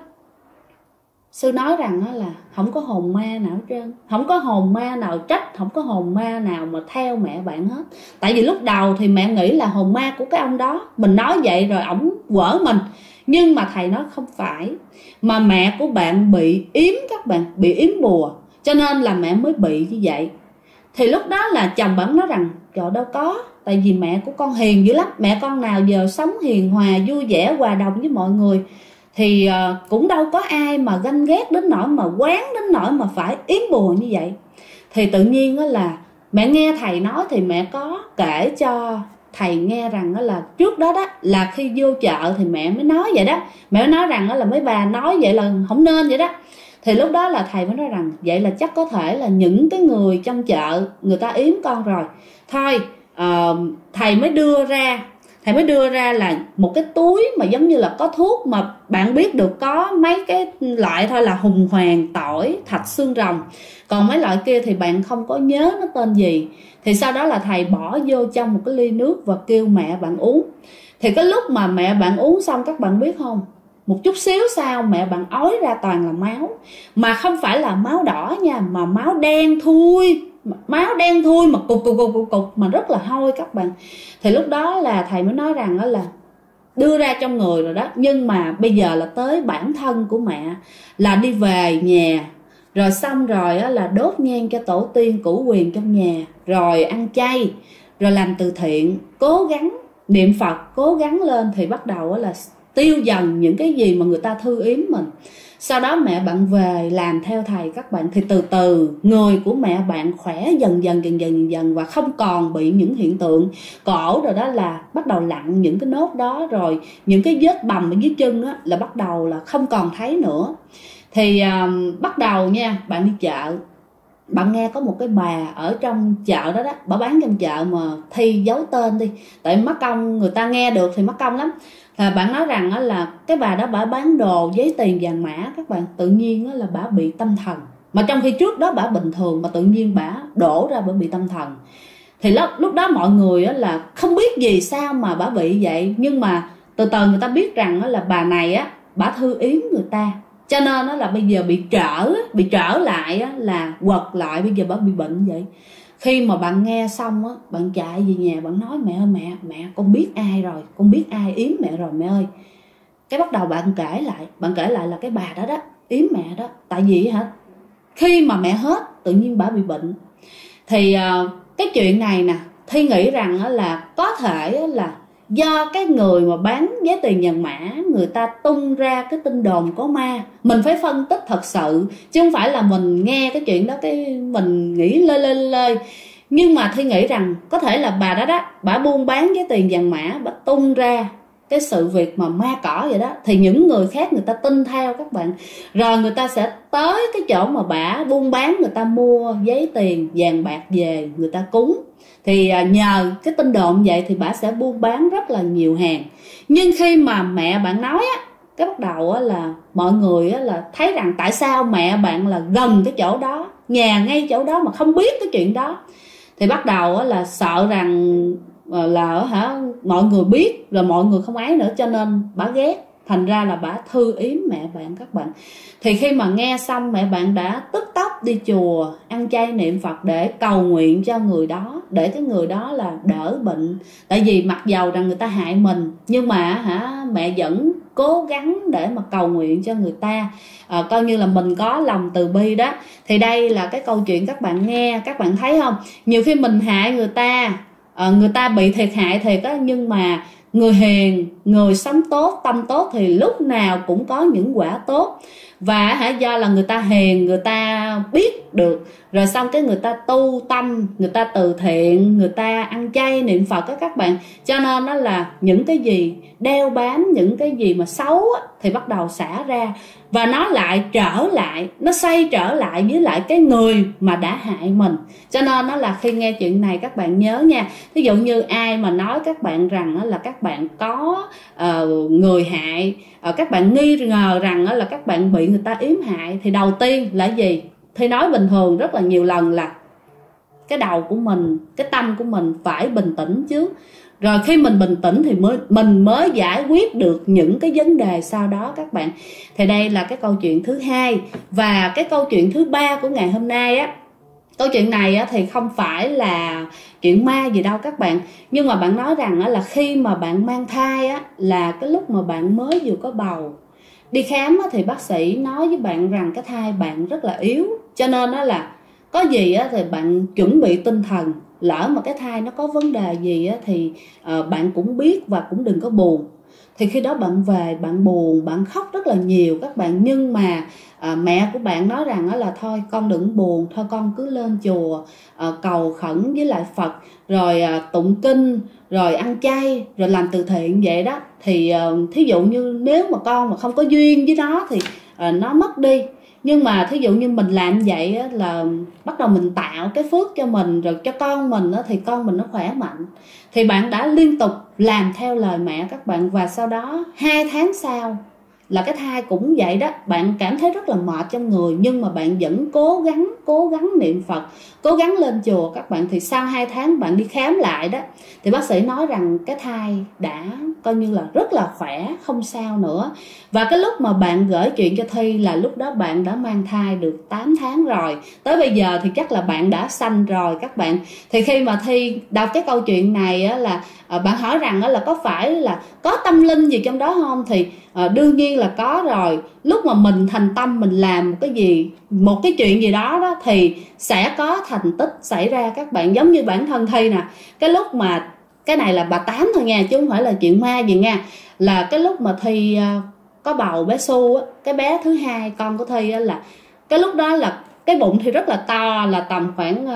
sư nói rằng là không có hồn ma nào hết trơn, không có hồn ma nào trách, không có hồn ma nào mà theo mẹ bạn hết. Tại vì lúc đầu thì mẹ nghĩ là hồn ma của cái ông đó, mình nói vậy rồi ổng quở mình. Nhưng mà thầy nói không phải, mà mẹ của bạn bị yếm các bạn, bị yếm bùa, cho nên là mẹ mới bị như vậy. Thì lúc đó là chồng bạn nói rằng trời đâu có, tại vì mẹ của con hiền dữ lắm, mẹ con nào giờ sống hiền hòa vui vẻ hòa đồng với mọi người, thì cũng đâu có ai mà ganh ghét đến nỗi mà quán đến nỗi mà phải yếm bùa như vậy. Thì tự nhiên đó là mẹ nghe thầy nói, thì mẹ có kể cho thầy nghe rằng đó là trước đó đó là khi vô chợ thì mẹ mới nói vậy đó. Mẹ mới nói rằng đó là mấy bà nói vậy là không nên vậy đó. Thì lúc đó là thầy mới nói rằng vậy là chắc có thể là những cái người trong chợ người ta yếm con rồi. Thôi thầy mới đưa ra là một cái túi mà giống như là có thuốc, mà bạn biết được có mấy cái loại thôi là hùng hoàng, tỏi, thạch xương rồng, còn mấy loại kia thì bạn không có nhớ nó tên gì. Thì sau đó là thầy bỏ vô trong một cái ly nước và kêu mẹ bạn uống. Thì cái lúc mà mẹ bạn uống xong, các bạn biết không, một chút xíu sau mẹ bạn ói ra toàn là máu, mà không phải là máu đỏ nha, mà máu đen thui mà cục mà rất là hôi các bạn. Thì lúc đó là thầy mới nói rằng đó là đưa ra trong người rồi đó, nhưng mà bây giờ là tới bản thân của mẹ là đi về nhà, rồi xong rồi á là đốt nhang cho tổ tiên cửu quyền trong nhà, rồi ăn chay, rồi làm từ thiện, cố gắng niệm Phật, cố gắng lên, thì bắt đầu là tiêu dần những cái gì mà người ta thư yếm mình. Sau đó mẹ bạn về làm theo thầy các bạn, thì từ từ người của mẹ bạn khỏe dần và không còn bị những hiện tượng cổ rồi đó, là bắt đầu lặn những cái nốt đó, rồi những cái vết bầm ở dưới chân á là bắt đầu là không còn thấy nữa. Thì bắt đầu nha, bạn đi chợ, bạn nghe có một cái bà ở trong chợ đó bà bán trong chợ mà thi giấu tên đi, tại mắc công người ta nghe được thì mắc công lắm. Là bạn nói rằng là cái bà đó bà bán đồ giấy tiền vàng mã các bạn, tự nhiên là bà bị tâm thần, mà trong khi trước đó bà bình thường, mà tự nhiên bà đổ ra bà bị tâm thần. Thì lúc đó mọi người là không biết gì sao mà bà bị vậy, nhưng mà từ từ người ta biết rằng là bà này bà thư yếm người ta, cho nên là bây giờ bị trở lại là quật lại, bây giờ bà bị bệnh vậy. Khi mà bạn nghe xong bạn chạy về nhà, bạn nói mẹ ơi, mẹ con biết ai rồi, con biết ai yếm mẹ rồi mẹ ơi. Cái bắt đầu bạn kể lại là cái bà đó yếm mẹ đó. Tại vì khi mà mẹ hết tự nhiên bà bị bệnh. Thì cái chuyện này nè, Thi nghĩ rằng là có thể là do cái người mà bán giấy tiền vàng mã người ta tung ra cái tin đồn có ma. Mình phải phân tích thật sự, chứ không phải là mình nghe cái chuyện đó cái mình nghĩ lơi lơi lơi. Nhưng mà Thi nghĩ rằng có thể là bà đó bà buôn bán giấy tiền vàng mã, bà tung ra cái sự việc mà ma cỏ vậy đó, thì những người khác người ta tin theo các bạn, rồi người ta sẽ tới cái chỗ mà bà buôn bán, người ta mua giấy tiền vàng bạc về người ta cúng. Thì nhờ cái tin đồn vậy thì bà sẽ buôn bán rất là nhiều hàng. Nhưng khi mà mẹ bạn nói á, cái bắt đầu á là mọi người á là thấy rằng tại sao mẹ bạn là gần cái chỗ đó, nhà ngay chỗ đó mà không biết cái chuyện đó, thì bắt đầu á là sợ rằng là mọi người biết rồi mọi người không ái nữa, cho nên bà ghét, thành ra là bà thư ý mẹ bạn các bạn. Thì khi mà nghe xong, mẹ bạn đã tức tốc đi chùa ăn chay niệm Phật để cầu nguyện cho người đó, để cái người đó là đỡ bệnh. Tại vì mặc dầu rằng người ta hại mình, nhưng mà mẹ vẫn cố gắng để mà cầu nguyện cho người ta, coi như là mình có lòng từ bi đó. Thì đây là cái câu chuyện các bạn nghe, các bạn thấy không, nhiều khi mình hại người ta bị thiệt hại thiệt á, nhưng mà người hiền, người sống tốt, tâm tốt thì lúc nào cũng có những quả tốt. Và do là người ta hiền, người ta biết được, rồi xong cái người ta tu tâm, người ta từ thiện, người ta ăn chay niệm Phật các bạn. Cho nên đó là những cái gì đeo bám, những cái gì mà xấu thì bắt đầu xả ra, và nó lại trở lại, nó xoay trở lại với lại cái người mà đã hại mình. Cho nên đó là khi nghe chuyện này các bạn nhớ nha, ví dụ như ai mà nói các bạn rằng là các bạn có người hại, các bạn nghi ngờ rằng là các bạn bị người ta yếm hại, thì đầu tiên là gì? Thì nói bình thường rất là nhiều lần là cái đầu của mình, cái tâm của mình phải bình tĩnh trước. Rồi khi mình bình tĩnh thì mình mới giải quyết được những cái vấn đề sau đó các bạn. Thì đây là cái câu chuyện thứ hai. Và cái câu chuyện thứ ba của ngày hôm nay á, câu chuyện này á thì không phải là chuyện ma gì đâu các bạn. Nhưng mà bạn nói rằng á là khi mà bạn mang thai á, là cái lúc mà bạn mới vừa có bầu, đi khám á, thì bác sĩ nói với bạn rằng cái thai bạn rất là yếu. Cho nên đó là có gì á, thì bạn chuẩn bị tinh thần. Lỡ mà cái thai nó có vấn đề gì á, thì bạn cũng biết và cũng đừng có buồn. Thì khi đó bạn về, bạn buồn, bạn khóc rất là nhiều các bạn. Nhưng mà mẹ của bạn nói rằng là thôi con đừng buồn, thôi con cứ lên chùa cầu khẩn với lại Phật, rồi tụng kinh, rồi ăn chay, rồi làm từ thiện vậy đó. Thì thí dụ như nếu mà con mà không có duyên với nó thì nó mất đi. Nhưng mà thí dụ như mình làm vậy á, là bắt đầu mình tạo cái phước cho mình, rồi cho con mình á, thì con mình nó khỏe mạnh. Thì bạn đã liên tục làm theo lời mẹ các bạn. Và sau đó 2 tháng sau là cái thai cũng vậy đó, bạn cảm thấy rất là mệt trong người, nhưng mà bạn vẫn cố gắng niệm Phật, cố gắng lên chùa các bạn. Thì sau 2 tháng bạn đi khám lại đó, thì bác sĩ nói rằng cái thai đã coi như là rất là khỏe, không sao nữa. Và cái lúc mà bạn gửi chuyện cho Thi là lúc đó bạn đã mang thai được 8 tháng rồi. Tới bây giờ thì chắc là bạn đã sanh rồi các bạn. Thì khi mà Thi đọc cái câu chuyện này á, là bạn hỏi rằng là có phải là có tâm linh gì trong đó không? Thì đương nhiên là có rồi. Lúc mà mình thành tâm mình làm một cái chuyện gì đó thì sẽ có thành tích xảy ra các bạn. Giống như bản thân Thi nè, cái lúc mà cái này là bà tám thôi nha, chứ không phải là chuyện ma gì nha. Là cái lúc mà Thi có bầu bé Su á, cái bé thứ hai con của Thi á, là cái lúc đó là cái bụng Thi rất là to, là tầm khoảng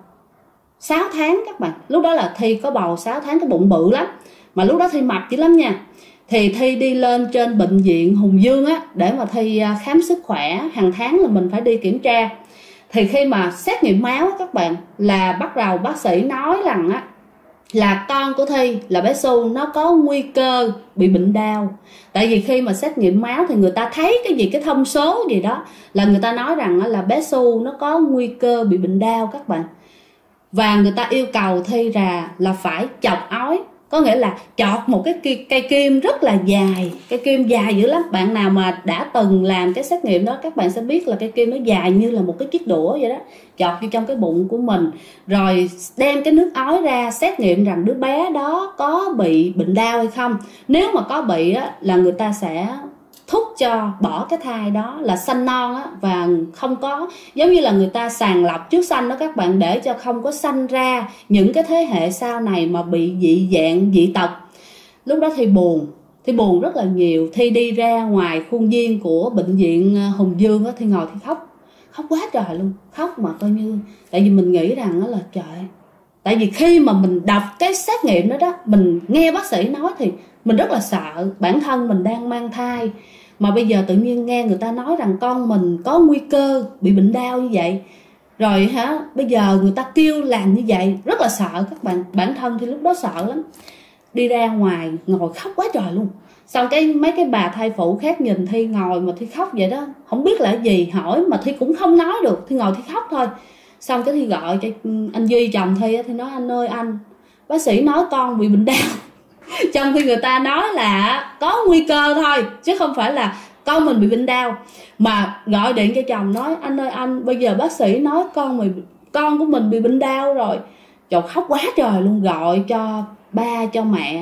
6 tháng các bạn. Lúc đó là Thi có bầu 6 tháng, cái bụng bự lắm. Mà lúc đó Thi mập dữ lắm nha. Thì Thi đi lên trên bệnh viện Hùng Vương á, để mà Thi khám sức khỏe. Hàng tháng là mình phải đi kiểm tra. Thì khi mà xét nghiệm máu các bạn, là bắt đầu bác sĩ nói rằng á, là con của Thi là bé Su nó có nguy cơ bị bệnh đau. Tại vì khi mà xét nghiệm máu thì người ta thấy cái thông số gì đó, là người ta nói rằng là bé Su nó có nguy cơ bị bệnh đau các bạn. Và người ta yêu cầu Thi là phải chọc ói. Có nghĩa là chọt một cái cây kim rất là dài. Cây kim dài dữ lắm. Bạn nào mà đã từng làm cái xét nghiệm đó, các bạn sẽ biết là cây kim nó dài như là một cái chiếc đũa vậy đó. Chọt vô trong cái bụng của mình, rồi đem cái nước ói ra xét nghiệm rằng đứa bé đó có bị bệnh đau hay không. Nếu mà có bị á, là người ta sẽ thúc cho bỏ cái thai đó là sanh non á, và không có giống như là người ta sàng lọc trước sanh đó các bạn, để cho không có sanh ra những cái thế hệ sau này mà bị dị dạng dị tật. Lúc đó Thi buồn rất là nhiều. Thi đi ra ngoài khuôn viên của bệnh viện Hùng Dương á, Thi ngồi Thi khóc quá trời luôn, khóc mà coi như tại vì mình nghĩ rằng đó là trời, tại vì khi mà mình đọc cái xét nghiệm đó mình nghe bác sĩ nói thì mình rất là sợ. Bản thân mình đang mang thai mà bây giờ tự nhiên nghe người ta nói rằng con mình có nguy cơ bị bệnh đau như vậy, rồi bây giờ người ta kêu làm như vậy, rất là sợ các bạn. Bản thân thì lúc đó sợ lắm, đi ra ngoài ngồi khóc quá trời luôn. Xong mấy cái bà thai phụ khác nhìn Thi ngồi mà Thi khóc vậy đó, không biết là gì, hỏi mà Thi cũng không nói được, Thi ngồi Thi khóc thôi. Xong cái Thi gọi cho anh Duy chồng Thi, Thi nói anh ơi anh, bác sĩ nói con bị bệnh đau. Trong khi người ta nói là có nguy cơ thôi chứ không phải là con mình bị bệnh đau, mà gọi điện cho chồng nói anh ơi anh, bây giờ bác sĩ nói con của mình bị bệnh đau rồi. Chồng khóc quá trời luôn, gọi cho ba cho mẹ.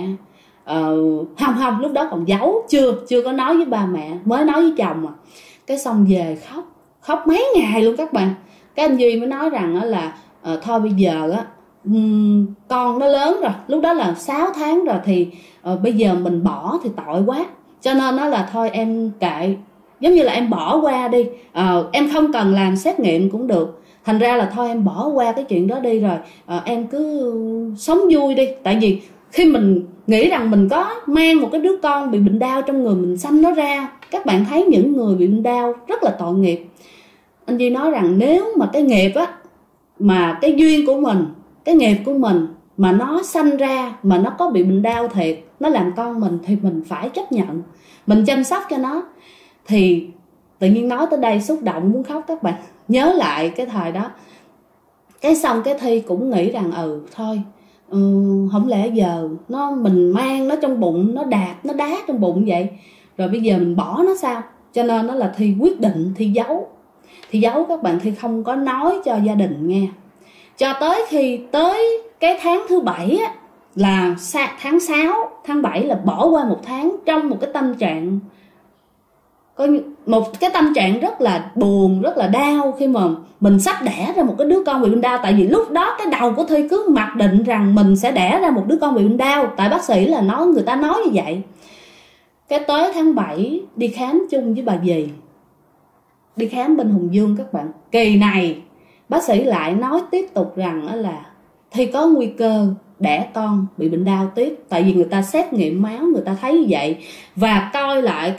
Không lúc đó còn giấu, chưa có nói với ba mẹ, mới nói với chồng. Cái xong về khóc mấy ngày luôn các bạn. Cái anh Duy mới nói rằng là thôi bây giờ á, con nó lớn rồi, lúc đó là 6 tháng rồi, thì bây giờ mình bỏ thì tội quá, cho nên nó là thôi em kệ, giống như là em bỏ qua đi, em không cần làm xét nghiệm cũng được. Thành ra là thôi em bỏ qua cái chuyện đó đi, rồi em cứ sống vui đi. Tại vì khi mình nghĩ rằng mình có mang một cái đứa con bị bệnh đau trong người, mình sanh nó ra, các bạn thấy những người bị bệnh đau rất là tội nghiệp. Anh Duy nói rằng nếu mà cái nghiệp á, mà cái duyên của mình, cái nghiệp của mình mà nó sanh ra mà nó có bị bệnh đau thiệt, nó làm con mình, thì mình phải chấp nhận, mình chăm sóc cho nó. Thì tự nhiên nói tới đây xúc động muốn khóc các bạn, nhớ lại cái thời đó. Cái xong cái Thi cũng nghĩ rằng thôi không lẽ giờ mình mang nó trong bụng, nó đá trong bụng vậy, rồi bây giờ mình bỏ nó sao? Cho nên nó là Thi quyết định Thi giấu các bạn. Thi không có nói cho gia đình nghe, cho tới khi tới cái tháng thứ 7 á, là tháng 6, tháng 7 là bỏ qua một tháng trong một cái tâm trạng, có một cái tâm trạng rất là buồn, rất là đau, khi mà mình sắp đẻ ra một cái đứa con bị bệnh đau. Tại vì lúc đó cái đầu của Thi cứ mặc định rằng mình sẽ đẻ ra một đứa con bị bệnh đau, tại bác sĩ là người ta nói như vậy. Cái tới tháng 7 đi khám chung với bà dì, đi khám bên Hùng Dương các bạn. Kỳ này bác sĩ lại nói tiếp tục rằng là Thi có nguy cơ đẻ con bị bệnh đau tiếp. Tại vì người ta xét nghiệm máu, người ta thấy như vậy, và coi lại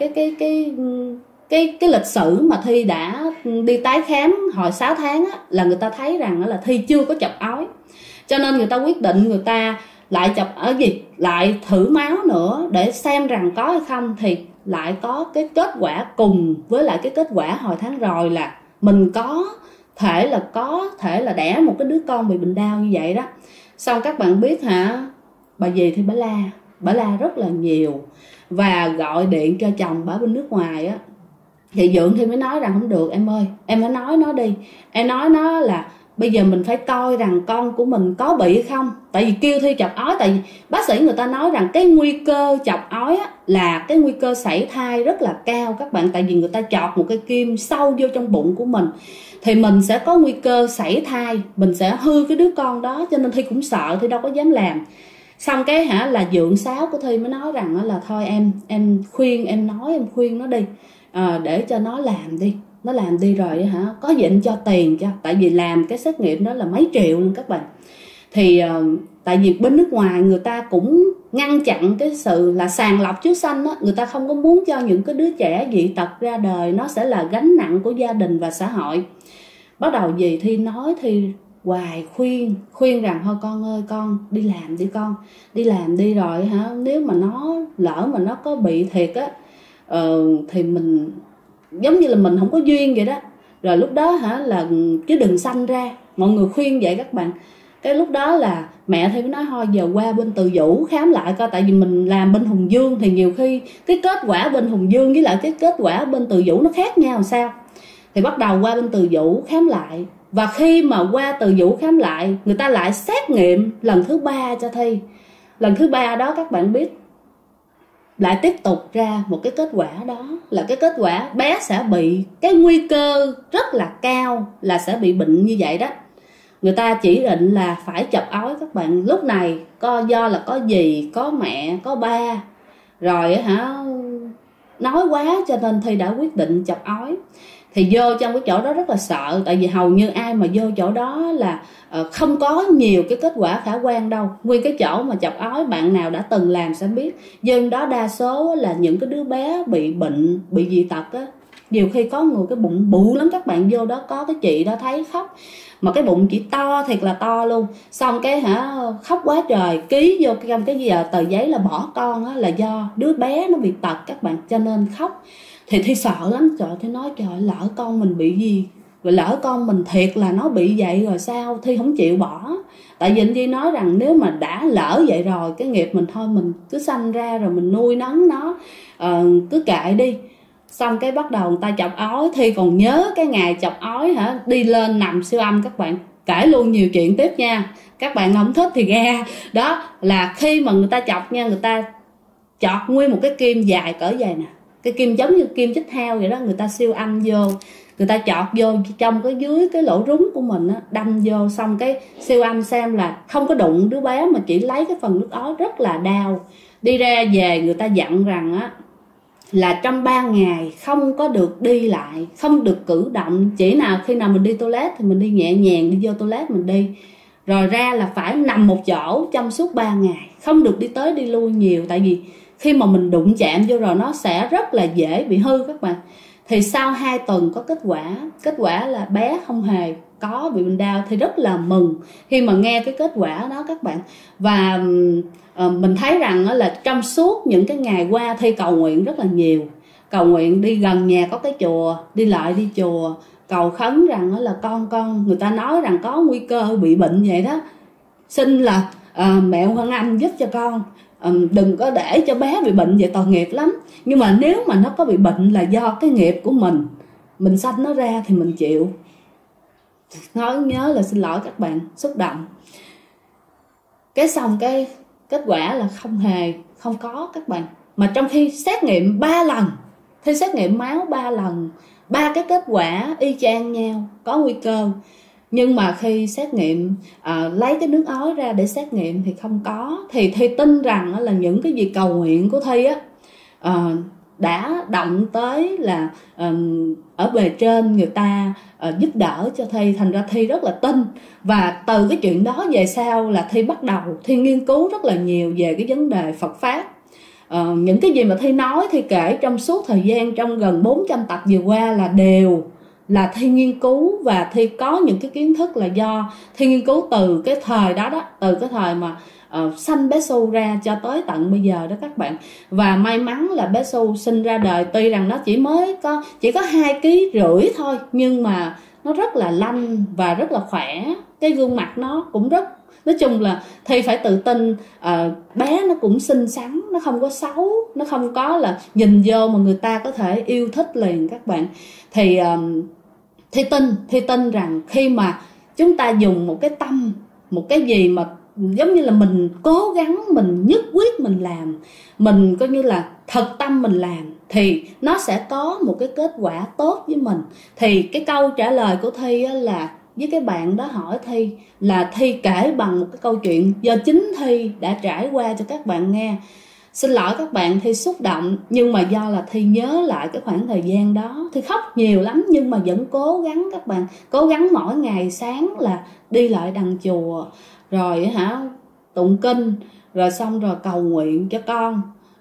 cái lịch sử mà Thi đã đi tái khám hồi 6 tháng á, là người ta thấy rằng là Thi chưa có chọc ói. Cho nên người ta quyết định người ta lại lại thử máu nữa để xem rằng có hay không. Thì lại có cái kết quả cùng với lại cái kết quả hồi tháng rồi, là mình có thể là đẻ một cái đứa con bị bệnh đau như vậy đó. Xong các bạn biết bà dì thì bà la rất là nhiều, và gọi điện cho chồng bà bên nước ngoài á. Thì Dượng thì mới nói rằng không được em ơi, em phải nói nó đi, em nói nó là bây giờ mình phải coi rằng con của mình có bị hay không. Tại vì kêu Thi chọc ói, tại vì bác sĩ người ta nói rằng cái nguy cơ chọc ói á, là cái nguy cơ sảy thai rất là cao các bạn. Tại vì người ta chọt một cái kim sâu vô trong bụng của mình, thì mình sẽ có nguy cơ sảy thai, mình sẽ hư cái đứa con đó. Cho nên Thi cũng sợ, Thi đâu có dám làm. Xong cái là Dượng Sáu của Thi mới nói rằng là thôi em khuyên nó đi, để cho nó làm đi rồi có gì anh cho tiền cho. Tại vì làm cái xét nghiệm đó là mấy triệu luôn các bạn. Thì tại vì bên nước ngoài người ta cũng ngăn chặn cái sự là sàng lọc trước sanh á, người ta không có muốn cho những cái đứa trẻ dị tật ra đời, nó sẽ là gánh nặng của gia đình và xã hội. Bắt đầu dì Thi nói Thi hoài khuyên rằng thôi con ơi, con đi làm đi, con đi làm đi, rồi nếu mà nó lỡ mà nó có bị thiệt á, thì mình giống như là mình không có duyên vậy đó, rồi lúc đó là chứ đừng sanh ra. Mọi người khuyên vậy các bạn. Cái lúc đó là mẹ Thi mới nói thôi giờ qua bên Từ Dũ khám lại coi. Tại vì mình làm bên Hùng Dương thì nhiều khi cái kết quả bên Hùng Dương với lại cái kết quả bên Từ Dũ nó khác nhau làm sao. Thì bắt đầu qua bên Từ Dũ khám lại. Và khi mà qua Từ Dũ khám lại, người ta lại xét nghiệm lần thứ 3 cho Thi. Lần thứ 3 đó các bạn biết, lại tiếp tục ra một cái kết quả, đó là cái kết quả bé sẽ bị cái nguy cơ rất là cao là sẽ bị bệnh như vậy đó. Người ta chỉ định là phải chọc ói các bạn. Lúc này do là có dì, có mẹ, có ba, rồi nói quá cho nên Thi đã quyết định chọc ói. Thì vô trong cái chỗ đó rất là sợ, tại vì hầu như ai mà vô chỗ đó là không có nhiều cái kết quả khả quan đâu. Nguyên cái chỗ mà chọc ói, bạn nào đã từng làm sẽ biết, dân đó đa số là những cái đứa bé bị bệnh, bị dị tật á. Nhiều khi có người cái bụng bự lắm các bạn, vô đó có cái chị đó thấy khóc, mà cái bụng chỉ to thiệt là to luôn. Xong cái khóc quá trời, ký vô trong cái giờ tờ giấy là bỏ con á, là do đứa bé nó bị tật các bạn, cho nên khóc. Thì Thi sợ lắm, trời, Thi nói trời, lỡ con mình bị gì, rồi lỡ con mình thiệt là nó bị vậy rồi sao. Thi không chịu bỏ, tại vì Thi nói rằng nếu mà đã lỡ vậy rồi, cái nghiệp mình thôi, mình cứ sanh ra rồi mình nuôi nấng nó, cứ kệ đi. Xong cái bắt đầu người ta chọc ói. Thi còn nhớ cái ngày chọc ói đi lên nằm siêu âm các bạn, kể luôn nhiều chuyện tiếp nha. Các bạn không thích thì ra. Đó là khi mà người ta chọc nha, người ta chọt nguyên một cái kim dài cỡ vậy nè, cái kim giống như kim chích heo vậy đó. Người ta siêu âm vô, người ta chọt vô trong cái dưới cái lỗ rúng của mình á, đâm vô. Xong cái siêu âm xem là không có đụng đứa bé mà chỉ lấy cái phần nước ói, rất là đau. Đi ra về người ta dặn rằng á là trong 3 ngày không có được đi lại, không được cử động. Chỉ nào khi nào mình đi toilet thì mình đi nhẹ nhàng, đi vô toilet mình đi, rồi ra là phải nằm một chỗ trong suốt 3 ngày, không được đi tới đi lui nhiều. Tại vì khi mà mình đụng chạm vô rồi nó sẽ rất là dễ bị hư các bạn. Thì sau 2 tuần có kết quả là bé không hề có bị bệnh đau. Thì rất là mừng khi mà nghe cái kết quả đó các bạn. Và mình thấy rằng là trong suốt những cái ngày qua Thi cầu nguyện rất là nhiều. Cầu nguyện đi gần nhà có cái chùa, đi lại đi chùa, cầu khấn rằng là con người ta nói rằng có nguy cơ bị bệnh vậy đó, xin là mẹ Quan Âm giúp cho con, đừng có để cho bé bị bệnh vậy, tội nghiệp lắm. Nhưng mà nếu mà nó có bị bệnh là do cái nghiệp của mình sanh nó ra thì mình chịu. Nói nhớ là xin lỗi các bạn, xúc động. Cái xong cái kết quả là không có các bạn. Mà trong khi xét nghiệm 3 lần, Thi xét nghiệm máu 3 lần, 3 cái kết quả y chang nhau, có nguy cơ. Nhưng mà khi xét nghiệm, lấy cái nước ói ra để xét nghiệm thì không có. Thì Thi tin rằng là những cái gì cầu nguyện của Thi đã động tới là ở bề trên người ta giúp đỡ cho Thi. Thành ra Thi rất là tin. Và từ cái chuyện đó về sau là Thi bắt đầu Thi nghiên cứu rất là nhiều về cái vấn đề Phật Pháp. Những cái gì mà Thi nói, Thi kể trong suốt thời gian trong gần 400 tập vừa qua là đều là Thi nghiên cứu. Và Thi có những cái kiến thức là do Thi nghiên cứu từ cái thời đó đó, từ cái thời mà sanh bé Su ra cho tới tận bây giờ đó các bạn. Và may mắn là bé Su sinh ra đời, tuy rằng nó chỉ có 2,5 kg thôi, nhưng mà nó rất là lanh và rất là khỏe. Cái gương mặt nó cũng rất, nói chung là Thi phải tự tin. Bé nó cũng xinh xắn, nó không có xấu, nó không có là nhìn vô mà người ta có thể yêu thích liền các bạn. Thì Thi tin rằng khi mà chúng ta dùng một cái tâm, một cái gì mà giống như là mình cố gắng, mình nhất quyết mình làm, mình coi như là thật tâm mình làm, thì nó sẽ có một cái kết quả tốt với mình. Thì cái câu trả lời của Thi là với cái bạn đó hỏi Thi là Thi kể bằng một cái câu chuyện do chính Thi đã trải qua cho các bạn nghe. Xin lỗi các bạn, Thi xúc động, nhưng mà do là Thi nhớ lại cái khoảng thời gian đó, Thi khóc nhiều lắm nhưng mà vẫn cố gắng các bạn. Cố gắng mỗi ngày sáng là đi lại đằng chùa, rồi tụng kinh, rồi xong rồi cầu nguyện cho con.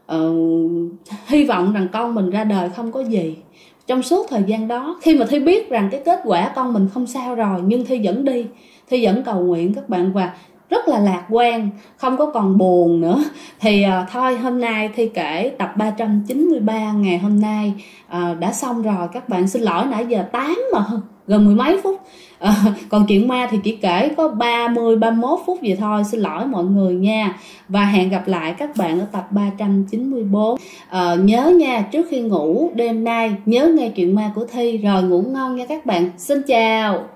Hy vọng rằng con mình ra đời không có gì. Trong suốt thời gian đó, khi mà Thi biết rằng cái kết quả con mình không sao rồi, nhưng Thi vẫn đi, Thi vẫn cầu nguyện các bạn, và rất là lạc quan, không có còn buồn nữa. Thì thôi hôm nay Thi kể tập 393 ngày hôm nay đã xong rồi các bạn. Xin lỗi nãy giờ 8 mà gần 10 mấy phút. Còn chuyện ma thì chỉ kể có 30-31 phút vậy thôi. Xin lỗi mọi người nha. Và hẹn gặp lại các bạn ở tập 394. Nhớ nha, trước khi ngủ đêm nay nhớ nghe chuyện ma của Thi rồi ngủ ngon nha các bạn. Xin chào.